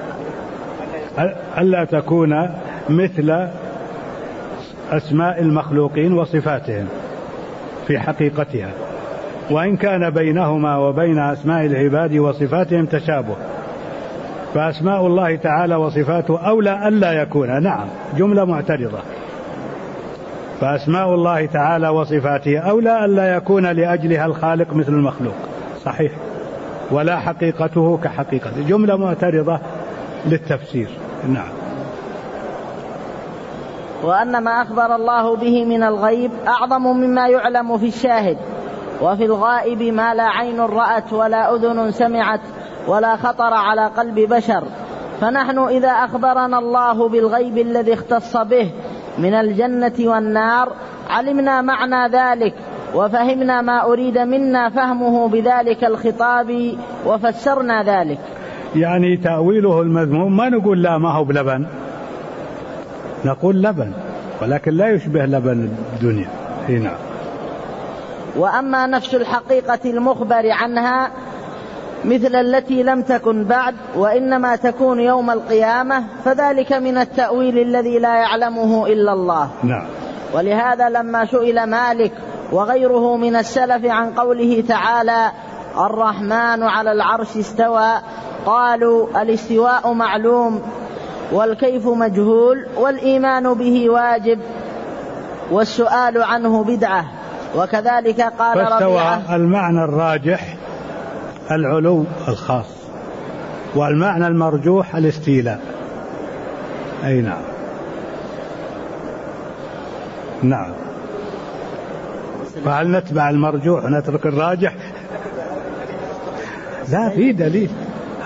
ألا تكون مثل أسماء المخلوقين وصفاتهم في حقيقتها، وإن كان بينهما وبين أسماء العباد وصفاتهم تشابه، فأسماء الله تعالى وصفاته أولى ألا يكون. نعم. جملة معترضة. فأسماء الله تعالى وصفاته أولى ألا يكون لأجلها الخالق مثل المخلوق، صحيح، ولا حقيقته كحقيقته. جملة معترضة للتفسير. نعم. وأن ما أخبر الله به من الغيب أعظم مما يعلم في الشاهد، وفي الغائب ما لا عين رأت ولا أذن سمعت ولا خطر على قلب بشر. فنحن إذا أخبرنا الله بالغيب الذي اختص به من الجنة والنار علمنا معنى ذلك وفهمنا ما أريد منا فهمه بذلك الخطاب وفسرنا ذلك. يعني تأويله المذموم ما نقول لا ما هو بلبن، نقول لبن ولكن لا يشبه لبن الدنيا. هنا. وأما نفس الحقيقة المخبر عنها مثل التي لم تكن بعد وإنما تكون يوم القيامة فذلك من التأويل الذي لا يعلمه إلا الله. نعم. ولهذا لما سئل مالك وغيره من السلف عن قوله تعالى الرحمن على العرش استوى قالوا الاستواء معلوم والكيف مجهول والإيمان به واجب والسؤال عنه بدعة. وكذلك قال ربيعة المعنى الراجح العلو الخاص والمعنى المرجوح الاستيلاء. أي نعم. نعم. فهل نتبع المرجوح ونترك الراجح؟ لا، في دليل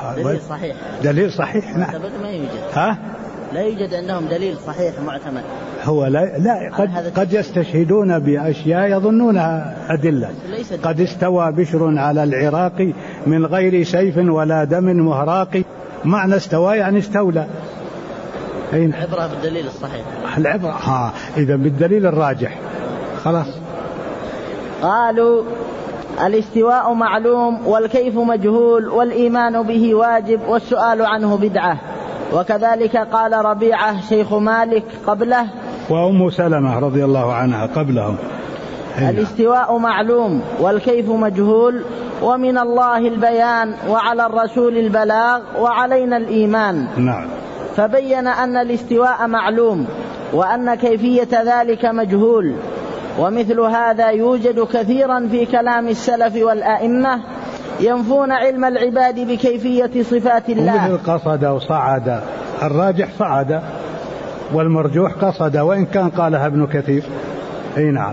صحيح. دليل صحيح. نعم. ما يوجد. ها؟ لا يوجد عندهم دليل صحيح معتمد. هو لا قد يستشهدون بأشياء يظنونها أدلة. قد استوى بشر على العراق من غير سيف ولا دم مهراق. معنى استوى يعني استولى. العبرة بالدليل الصحيح. العبرة إذا بالدليل الراجح خلاص. قالوا الاستواء معلوم والكيف مجهول والإيمان به واجب والسؤال عنه بدعة. وكذلك قال ربيعة شيخ مالك قبله وأم سلمة رضي الله عنها قبلهم. الاستواء معلوم والكيف مجهول ومن الله البيان وعلى الرسول البلاغ وعلينا الإيمان. نعم. فبين أن الاستواء معلوم وأن كيفية ذلك مجهول. ومثل هذا يوجد كثيرا في كلام السلف والأئمة ينفون علم العباد بكيفية صفات الله. مثل قصد وصعد، الراجح صعد والمرجوح قصد، وإن كان قالها ابن كثير. نعم.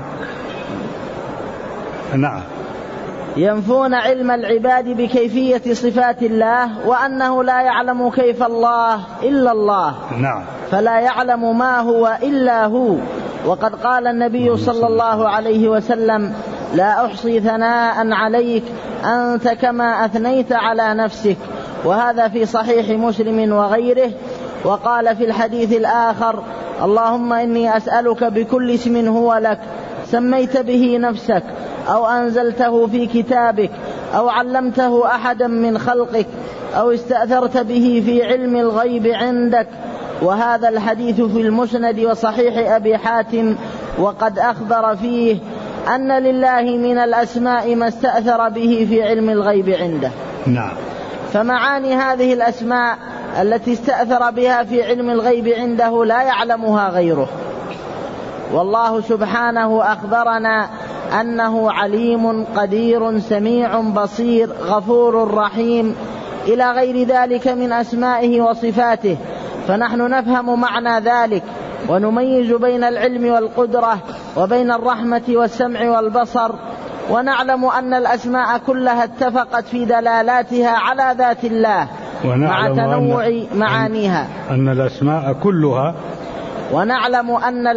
نعم. ينفون علم العباد بكيفية صفات الله وأنه لا يعلم كيف الله إلا الله. نعم. فلا يعلم ما هو إلا هو. وقد قال النبي صلى الله عليه وسلم لا أحصي ثناء عليك أنت كما أثنيت على نفسك. وهذا في صحيح مسلم وغيره. وقال في الحديث الآخر اللهم إني أسألك بكل اسم هو لك سميت به نفسك أو أنزلته في كتابك أو علمته أحدا من خلقك أو استأثرت به في علم الغيب عندك. وهذا الحديث في المسند وصحيح أبي حاتم. وقد أخبر فيه أن لله من الأسماء ما استأثر به في علم الغيب عنده. نعم. فمعاني هذه الأسماء التي استأثر بها في علم الغيب عنده لا يعلمها غيره. والله سبحانه أخبرنا أنه عليم قدير سميع بصير غفور رحيم إلى غير ذلك من أسمائه وصفاته. فنحن نفهم معنى ذلك ونميز بين العلم والقدرة وبين الرحمة والسمع والبصر. ونعلم أن الأسماء كلها اتفقت في دلالاتها على ذات الله مع تنوع معانيها. أن الأسماء كلها ونعلم أن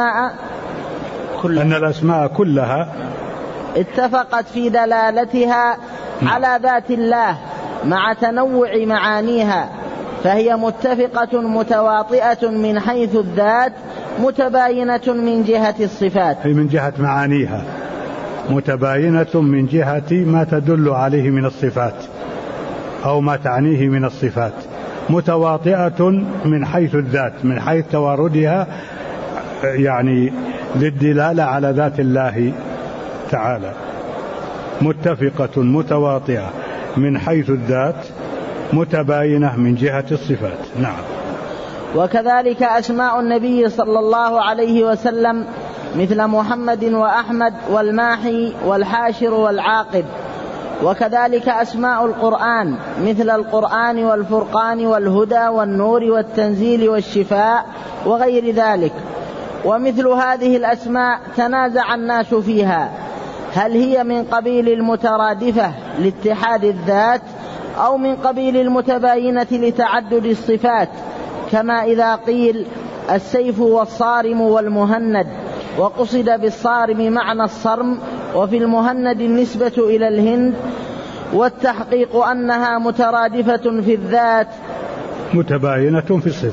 الأسماء كلها اتفقت في دلالتها على ذات الله مع تنوع معانيها. فهي متفقة متواطئة من حيث الذات متباينة من جهة الصفات. أي من جهة معانيها متباينة من جهة ما تدل عليه من الصفات أو ما تعنيه من الصفات. متواطئة من حيث الذات من حيث تواردها يعني للدلالة على ذات الله تعالى. متفقة متواطئة من حيث الذات متباينة من جهة الصفات. نعم. وكذلك أسماء النبي صلى الله عليه وسلم مثل محمد وأحمد والماحي والحاشر والعاقب. وكذلك أسماء القرآن مثل القرآن والفرقان والهدى والنور والتنزيل والشفاء وغير ذلك. ومثل هذه الأسماء تنازع الناس فيها هل هي من قبيل المترادفة لاتحاد الذات أو من قبيل المتباينة لتعدد الصفات. كما إذا قيل السيف والصارم والمهند وقصد بالصارم معنى الصرم وفي المهند النسبة إلى الهند. والتحقيق أنها مترادفة في الذات متباينة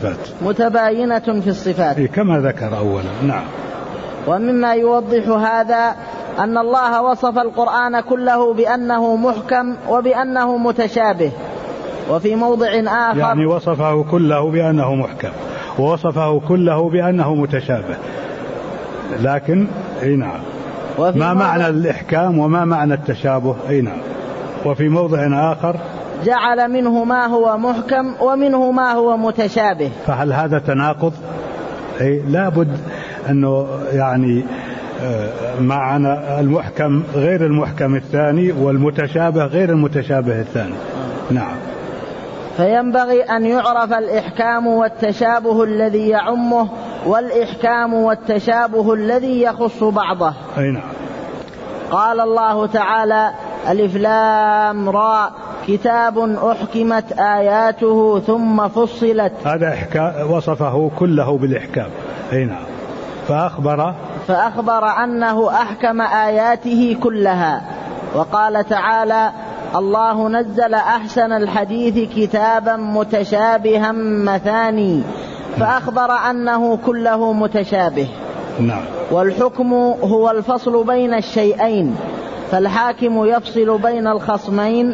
في الصفات كما ذكر أولا. نعم. ومما يوضح هذا أن الله وصف القرآن كله بأنه محكم وبأنه متشابه. وفي موضع آخر يعني وصفه كله بأنه محكم ووصفه كله بأنه متشابه. لكن نعم ما معنى الإحكام وما معنى التشابه؟ نعم. وفي موضع آخر جعل منه ما هو محكم ومنه ما هو متشابه. فهل هذا تناقض؟ لا بد أنه يعني معنى المحكم غير المحكم الثاني والمتشابه غير المتشابه الثاني. نعم. فينبغي أن يعرف الإحكام والتشابه الذي يعمه والإحكام والتشابه الذي يخص بعضه. نعم. قال الله تعالى ألف لام راء كتاب أحكمت آياته ثم فصلت. هذا وصفه كله بالإحكام. نعم. فأخبر أنه أحكم آياته كلها، وقال تعالى: الله نزل أحسن الحديث كتابا متشابها مثاني، فأخبر أنه كله متشابه. نعم. والحكم هو الفصل بين الشيئين، فالحاكم يفصل بين الخصمين،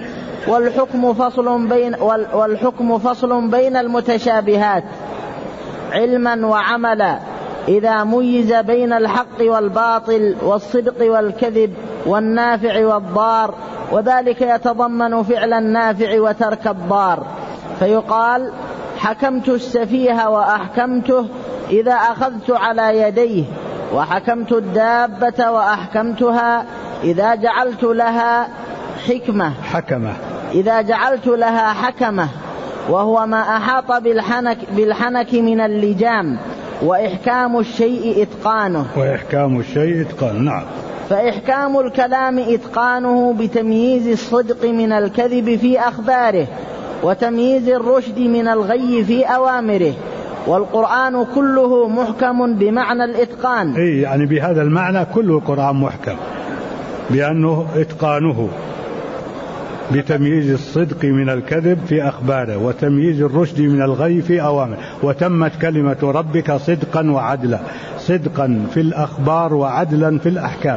والحكم فصل بين المتشابهات علما وعملا، إذا ميز بين الحق والباطل والصدق والكذب والنافع والضار، وذلك يتضمن فعل النافع وترك الضار، فيقال: حكمت السفيه وأحكمته إذا أخذت على يديه، وحكمت الدابة وأحكمتها إذا جعلت لها حكمة، وهو ما أحاط بالحنك من اللجام، وإحكام الشيء إتقانه. نعم. فإحكام الكلام إتقانه بتمييز الصدق من الكذب في أخباره، وتمييز الرشد من الغي في أوامره، والقرآن كله محكم بمعنى الإتقان. يعني بهذا المعنى كل القرآن محكم، بأنه إتقانه بتمييز الصدق من الكذب في أخباره، وتمييز الرشد من الغي في أوامره. وتمت كلمة ربك صدقا وعدلا، صدقا في الأخبار وعدلا في الأحكام،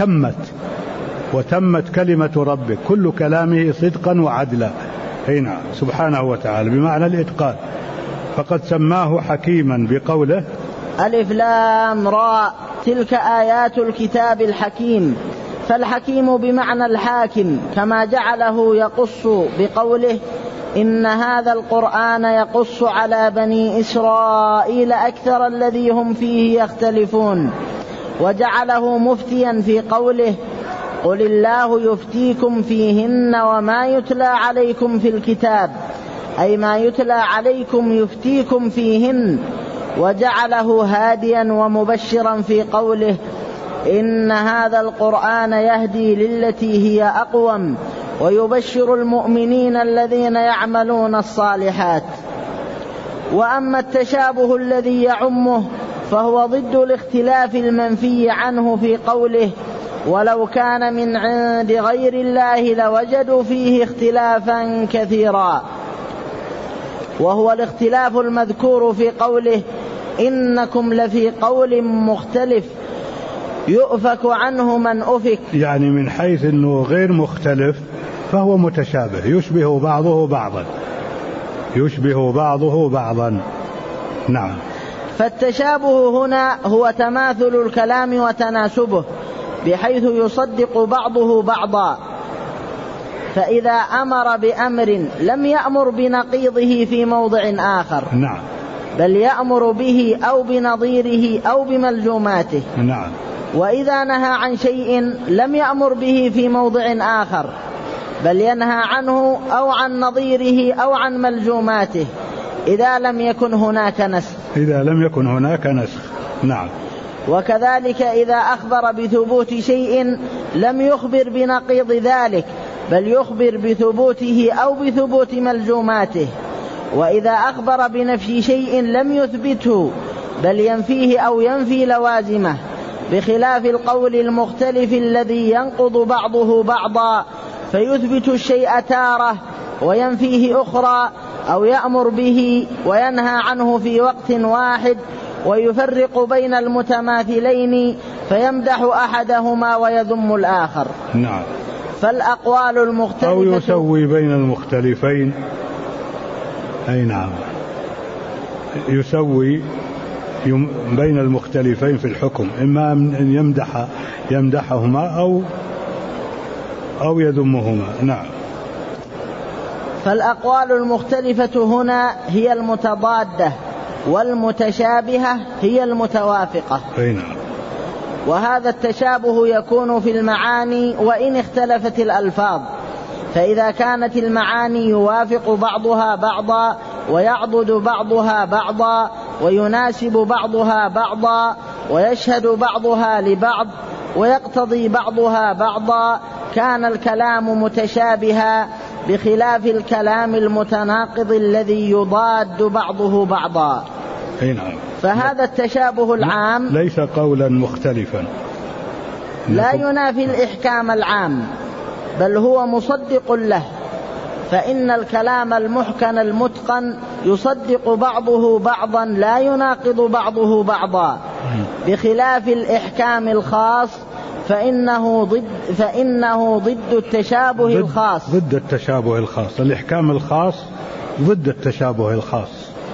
وتمت كلمة ربك، كل كلامه صدقا وعدلا. نعم، سبحانه وتعالى بمعنى الإتقان. فقد سماه حكيما بقوله: ألف لام راء تلك آيات الكتاب الحكيم. فالحكيم بمعنى الحاكم، كما جعله يقص بقوله: إن هذا القرآن يقص على بني إسرائيل أكثر الذي هم فيه يختلفون. وجعله مفتيا في قوله: قل الله يفتيكم فيهن وما يتلى عليكم في الكتاب، أي ما يتلى عليكم يفتيكم فيهن. وجعله هاديا ومبشرا في قوله: إن هذا القرآن يهدي للتي هي أقوم ويبشر المؤمنين الذين يعملون الصالحات. وأما التشابه الذي يعمه فهو ضد الاختلاف المنفي عنه في قوله: ولو كان من عند غير الله لوجدوا فيه اختلافا كثيرا، وهو الاختلاف المذكور في قوله: إنكم لفي قول مختلف يؤفك عنه من أفك. يعني من حيث أنه غير مختلف فهو متشابه، يشبه بعضه بعضا. نعم. فالتشابه هنا هو تماثل الكلام وتناسبه، بحيث يصدق بعضه بعضا. فإذا أمر بأمر لم يأمر بنقيضه في موضع آخر، نعم، بل يأمر به أو بنظيره أو بملزوماته. نعم. وإذا نهى عن شيء لم يأمر به في موضع آخر، بل ينهى عنه أو عن نظيره أو عن ملزوماته، إذا لم يكن هناك نسخ. نعم. وكذلك إذا أخبر بثبوت شيء لم يخبر بنقيض ذلك، بل يخبر بثبوته أو بثبوت ملزوماته. وإذا أخبر بنفي شيء لم يثبته، بل ينفيه أو ينفي لوازمه، بخلاف القول المختلف الذي ينقض بعضه بعضا، فيثبت الشيء تارة وينفيه أخرى، أو يأمر به وينهى عنه في وقت واحد، ويفرق بين المتماثلين فيمدح أحدهما ويذم الآخر. نعم. فالأقوال المختلفة أو يسوي بين المختلفين. أي نعم، يسوي بين المختلفين في الحكم، إما أن يمدحهما أو يذمهما. نعم. فالأقوال المختلفة هنا هي المتضادة، والمتشابهة هي المتوافقة. نعم. وهذا التشابه يكون في المعاني وإن اختلفت الألفاظ، فإذا كانت المعاني يوافق بعضها بعضا ويعضد بعضها بعضا ويناسب بعضها بعضا ويشهد بعضها لبعض ويقتضي بعضها بعضا، كان الكلام متشابها، بخلاف الكلام المتناقض الذي يضاد بعضه بعضا. نعم. فهذا التشابه العام ليس قولا مختلفا، لا ينافي الإحكام العام، بل هو مصدق له، فإن الكلام المحكم المتقن يصدق بعضه بعضا لا يناقض بعضه بعضا، بخلاف الإحكام الخاص فإنه ضد التشابه الخاص. ضد التشابه الخاص. الإحكام الخاص ضد التشابه الخاص.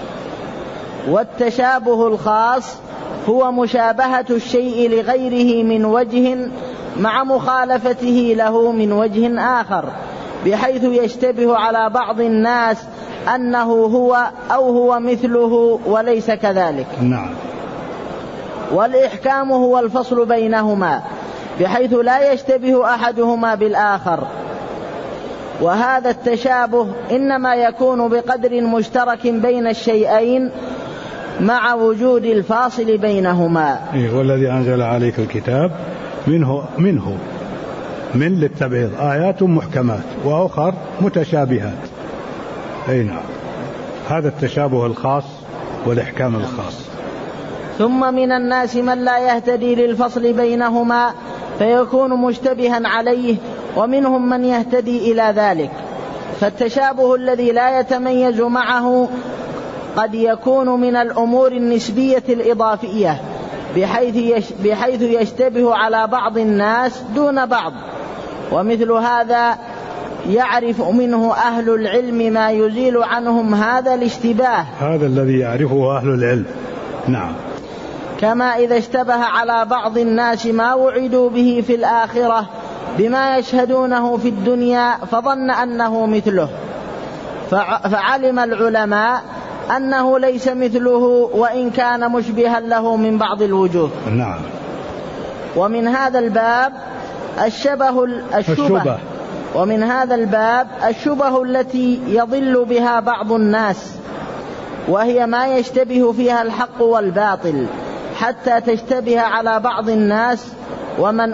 والتشابه الخاص هو مشابهة الشيء لغيره من وجه مع مخالفته له من وجه آخر، بحيث يشتبه على بعض الناس أنه هو أو هو مثله وليس كذلك. نعم. والإحكام هو الفصل بينهما بحيث لا يشتبه أحدهما بالآخر، وهذا التشابه إنما يكون بقدر مشترك بين الشيئين مع وجود الفاصل بينهما. والذي أنزل عليك الكتاب منه من للتبعيض آيات محكمات وأخر متشابهات. نعم. هذا التشابه الخاص والإحكام الخاص. ثم من الناس من لا يهتدي للفصل بينهما فيكون مشتبها عليه، ومنهم من يهتدي إلى ذلك. فالتشابه الذي لا يتميز معه قد يكون من الأمور النسبية الإضافية، بحيث يشتبه على بعض الناس دون بعض، ومثل هذا يعرف منه أهل العلم ما يزيل عنهم هذا الاشتباه. هذا الذي يعرفه أهل العلم. نعم. كما إذا اشتبه على بعض الناس ما وعدوا به في الآخرة بما يشهدونه في الدنيا فظن أنه مثله، فعلم العلماء أنه ليس مثله وإن كان مشبها له من بعض الوجوه. نعم. ومن هذا الباب الشبه ومن هذا الباب الشبه التي يضل بها بعض الناس، وهي ما يشتبه فيها الحق والباطل حتى تشتبه على بعض الناس، ومن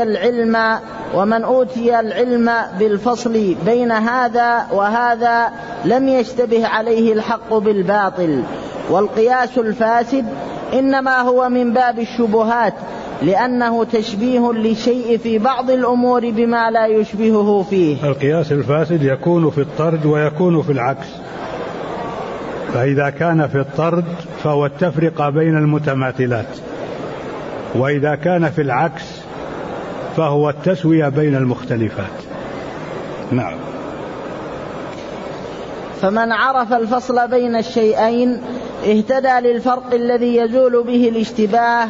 أوتي العلم بالفصل بين هذا وهذا لم يشتبه عليه الحق بالباطل. والقياس الفاسد إنما هو من باب الشبهات، لأنه تشبيه للشيء في بعض الأمور بما لا يشبهه فيه. القياس الفاسد يكون في الطرد ويكون في العكس، فإذا كان في الطرد فهو التفرقة بين المتماثلات، وإذا كان في العكس فهو التسوية بين المختلفات. نعم. فمن عرف الفصل بين الشيئين اهتدى للفرق الذي يزول به الاشتباه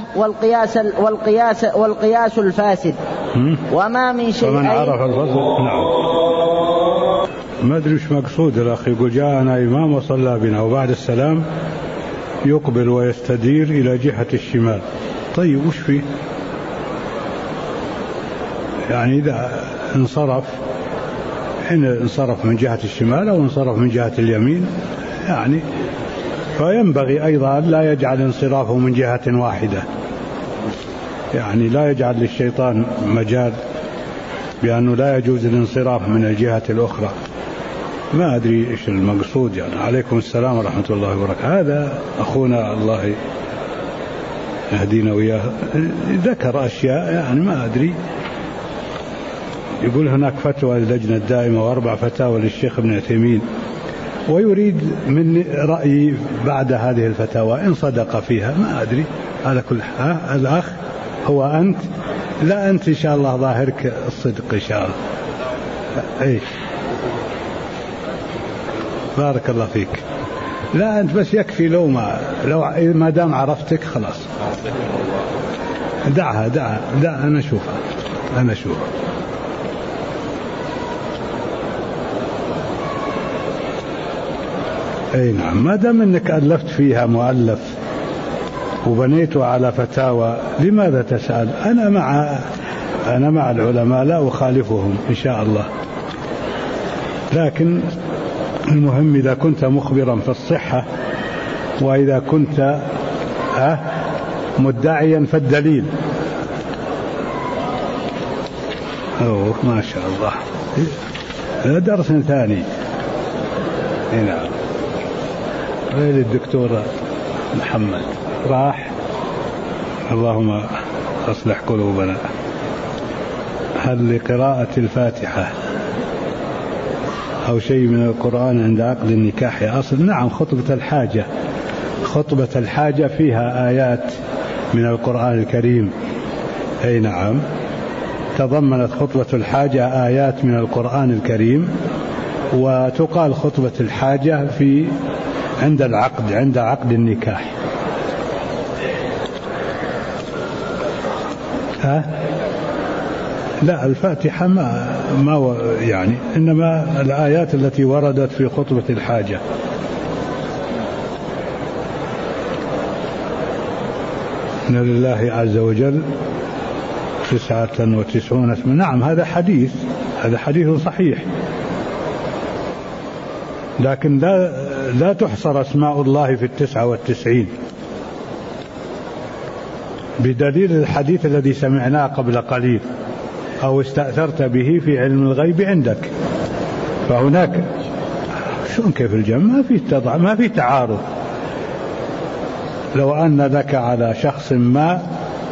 والقياس الفاسد. وما من شيئين. فمن عرف الفصل. نعم. ما أدري وش مقصود الأخ يقول جاءنا إمام وصلى بنا وبعد السلام يقبل ويستدير إلى جهة الشمال. طيب وش فيه؟ يعني إذا انصرف، حين انصرف من جهة الشمال أو انصرف من جهة اليمين، يعني فينبغي أيضا لا يجعل انصرافه من جهة واحدة، يعني لا يجعل للشيطان مجال بأنه لا يجوز الانصراف من الجهة الأخرى. ما أدري إيش المقصود يعني. عليكم السلام ورحمة الله وبركاته. هذا أخونا الله يهدينا وياه ذكر أشياء يعني ما أدري. يقول هناك فتوى للجنة الدائمة و4 فتاوى للشيخ ابن عثيمين، ويريد من رأيي بعد هذه الفتاوى إن صدق فيها ما أدري. هذا كل الأخ هو أنت؟ لا أنت إن شاء الله ظاهرك الصدق إن شاء الله. إيش بارك الله فيك. لا أنت بس يكفي لو ما دام عرفتك خلاص دعها أنا أشوفها. أي نعم. ما دام أنك ألفت فيها مؤلف وبنيته على فتاوى لماذا تسأل؟ أنا مع العلماء لا أخالفهم إن شاء الله، لكن المهم إذا كنت مخبرا في الصحة، وإذا كنت مدعيا فالدليل. ما شاء الله. هذا درس ثاني. نعم. غير الدكتورة محمد راح، اللهم أصلح قلوبنا. هل لقراءة الفاتحة أو شيء من القرآن عند عقد النكاح أصل؟ نعم، خطبة الحاجة فيها آيات من القرآن الكريم. أي نعم، تضمنت خطبة الحاجة آيات من القرآن الكريم، وتقال خطبة الحاجة عند عقد النكاح. لا، الفاتحة ما يعني، إنما الآيات التي وردت في خطبة الحاجة. إن لله عز وجل 99 اسما. نعم، هذا حديث صحيح، لكن لا تحصر أسماء الله في 99، بدليل الحديث الذي سمعناه قبل قليل: أو استأثرت به في علم الغيب عندك. فهناك شلون كيف الجمع؟ ما في تعارض. لو أن لك على شخص ما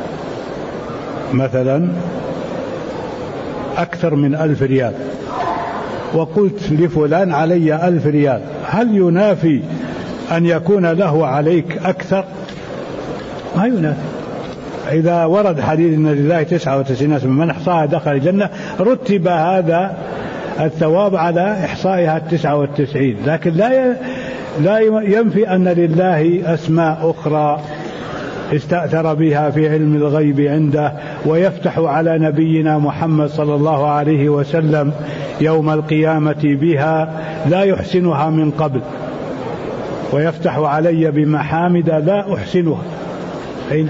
مثلا أكثر من 1000 ريال، وقلت لفلان علي 1000 ريال، هل ينافي أن يكون له عليك أكثر؟ ما ينافي. إذا ورد حديث إن لله 99 اسما من أحصاها دخل الجنة، رتب هذا الثواب على إحصائها 99، لكن لا ينفي أن لله أسماء أخرى استأثر بها في علم الغيب عنده، ويفتح على نبينا محمد صلى الله عليه وسلم يوم القيامة بها لا يحسنها من قبل، ويفتح علي بمحامد لا أحسنها. أين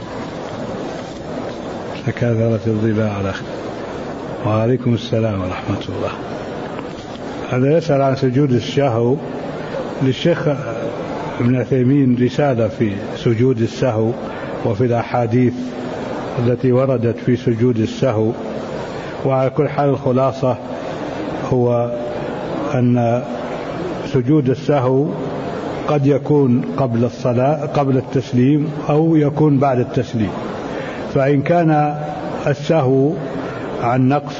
تكاثرت الظلال على أخي. وعليكم السلام ورحمة الله. هذا يسأل عن سجود السهو. للشيخ ابن عثيمين رسالة في سجود السهو وفي الأحاديث التي وردت في سجود السهو. وعلى كل حال الخلاصة هو أن سجود السهو قد يكون قبل الصلاة، قبل التسليم، أو يكون بعد التسليم. فإن كان السهو عن نقص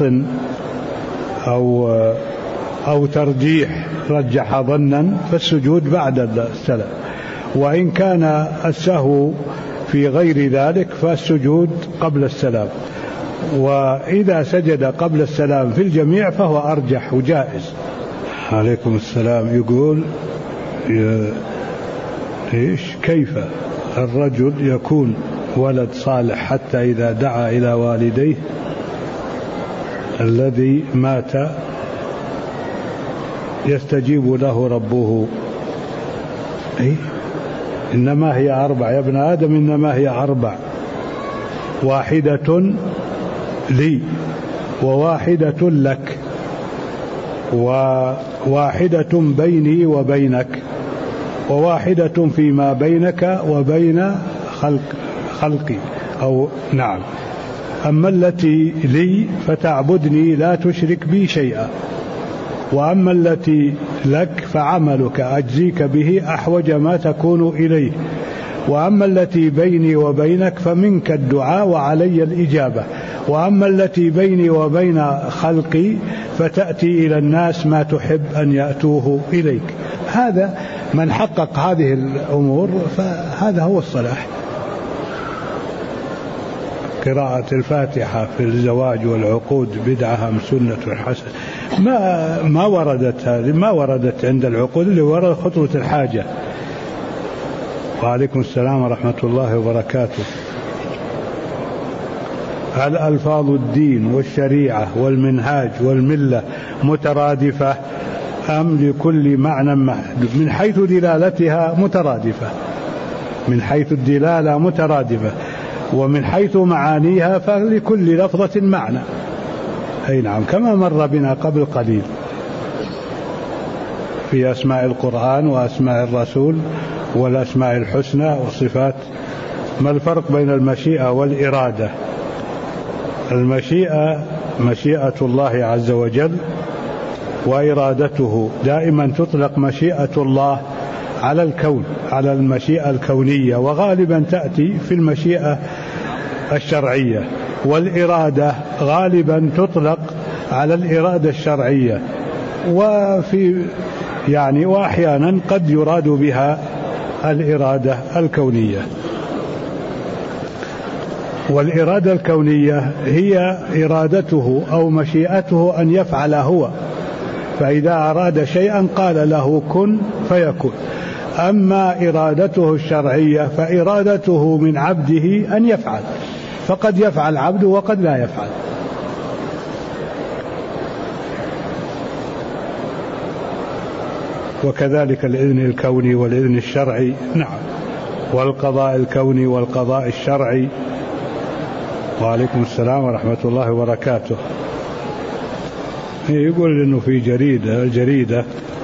أو ترجيح رجح ظنا فالسجود بعد السلام، وإن كان السهو في غير ذلك فالسجود قبل السلام. وإذا سجد قبل السلام في الجميع فهو أرجح وجائز. عليكم السلام. يقول كيف الرجل يكون ولد صالح حتى إذا دعا إلى والديه الذي مات يستجيب له ربه؟ إنما هي 4 يا ابن آدم، إنما هي 4: واحدة لي، وواحدة لك، وواحدة بيني وبينك، وواحدة فيما بينك وبين خلقي. أو نعم، أما التي لي فتعبدني لا تشرك بي شيئا، وأما التي لك فعملك أجزيك به أحوج ما تكون إليه، وأما التي بيني وبينك فمنك الدعاء وعلي الإجابة، وأما التي بيني وبين خلقي فتأتي إلى الناس ما تحب أن يأتوه إليك. هذا من حقق هذه الأمور فهذا هو الصلاح. قراءة الفاتحة في الزواج والعقود بدعة أم سنة حسنة؟ ما وردت هذه، ما وردت عند العقود، اللي ورد خطبة الحاجة. وعليكم السلام ورحمة الله وبركاته. هل ألفاظ الدين والشريعة والمنهاج والملة مترادفة أم لكل معنى محدود؟ من حيث دلالتها مترادفة، من حيث الدلالة مترادفة، ومن حيث معانيها فلكل لفظة معنى. أي نعم، كما مر بنا قبل قليل في أسماء القرآن وأسماء الرسول والأسماء الحسنى والصفات. ما الفرق بين المشيئة والإرادة؟ المشيئة مشيئة الله عز وجل، وإرادته دائما تطلق مشيئة الله على الكون، على المشيئة الكونية، وغالبا تأتي في المشيئة الشرعية، والإرادة غالبا تطلق على الإرادة الشرعية، وأحيانا قد يراد بها الإرادة الكونية. والإرادة الكونية هي إرادته أو مشيئته أن يفعل هو، فإذا أراد شيئا قال له كن فيكون. أما إرادته الشرعية فإرادته من عبده أن يفعل، فقد يفعل عبده وقد لا يفعل. وكذلك الإذن الكوني والإذن الشرعي، نعم، والقضاء الكوني والقضاء الشرعي. وعليكم السلام ورحمة الله وبركاته. يقول إنه في جريدة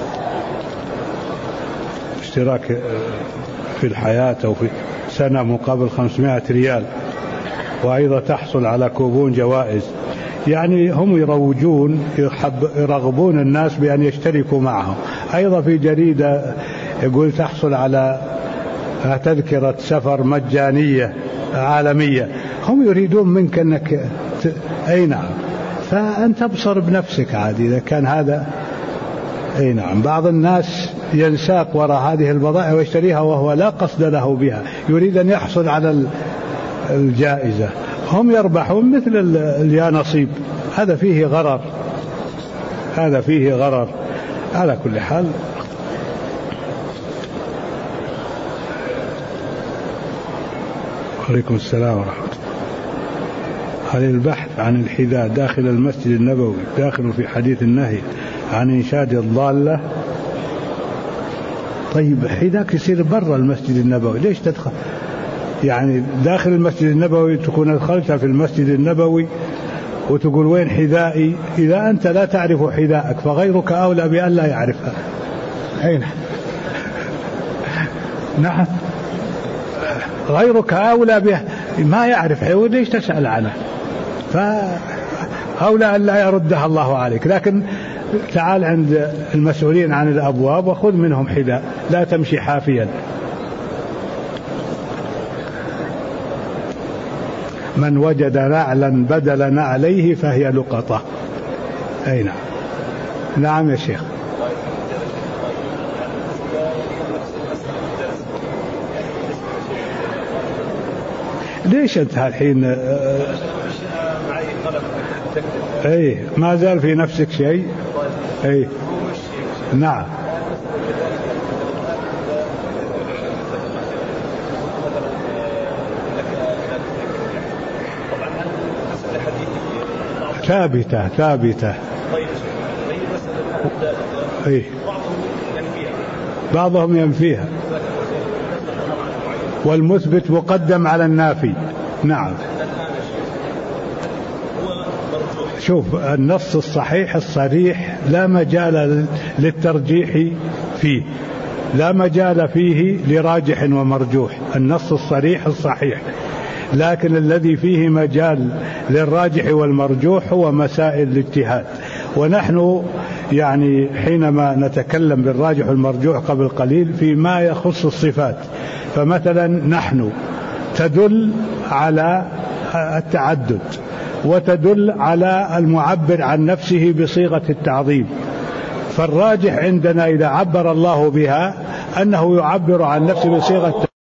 اشتراك في الحياة أو في سنة مقابل 500 ريال، وأيضا تحصل على كوبون جوائز. يعني هم يرغبون الناس بأن يشتركوا معهم. أيضا في جريدة يقول تحصل على تذكرة سفر مجانية عالمية. هم يريدون منك أنك أي نعم، فأنت ابصر بنفسك عادي إذا كان هذا. أي نعم، بعض الناس ينساق وراء هذه البضائع ويشتريها وهو لا قصد له بها، يريد أن يحصل على الجائزة. هم يربحون مثل اليا نصيب. هذا فيه غرر، هذا فيه غرر. على كل حال، عليكم السلام ورحمة الله. هل البحث عن الحذاء داخل المسجد النبوي داخل في حديث النهي عن إنشاد الضالة؟ طيب حذاك يصير برا المسجد النبوي، ليش تدخل يعني داخل المسجد النبوي؟ تكون دخلت في المسجد النبوي وتقول وين حذائي؟ إذا أنت لا تعرف حذائك فغيرك أولى بأن لا يعرفها. أين؟ نعم، غيرك أولى به، ما يعرف ليش تسأل عنه؟ فأولى أن لا يردها الله عليك. لكن تعال عند المسؤولين عن الأبواب وخذ منهم حذاء، لا تمشي حافيا. من وجد نعلا بدل نعليه فهي لقطة. أي نعم. نعم يا شيخ. ليش أنت الحين أي ما زال في نفسك شيء؟ أي نعم. ثابتة. أي بعضهم ينفيها، والمثبت مقدم على النافي. نعم. شوف، النص الصحيح الصريح لا مجال للترجيح فيه، لا مجال فيه لراجح ومرجوح. النص الصريح الصحيح، لكن الذي فيه مجال للراجح والمرجوح هو مسائل الاجتهاد. ونحن يعني حينما نتكلم بالراجح والمرجوح قبل قليل فيما يخص الصفات، فمثلا نحن تدل على التعدد، وتدل على المعبر عن نفسه بصيغة التعظيم. فالراجح عندنا إذا عبر الله بها أنه يعبر عن نفسه بصيغة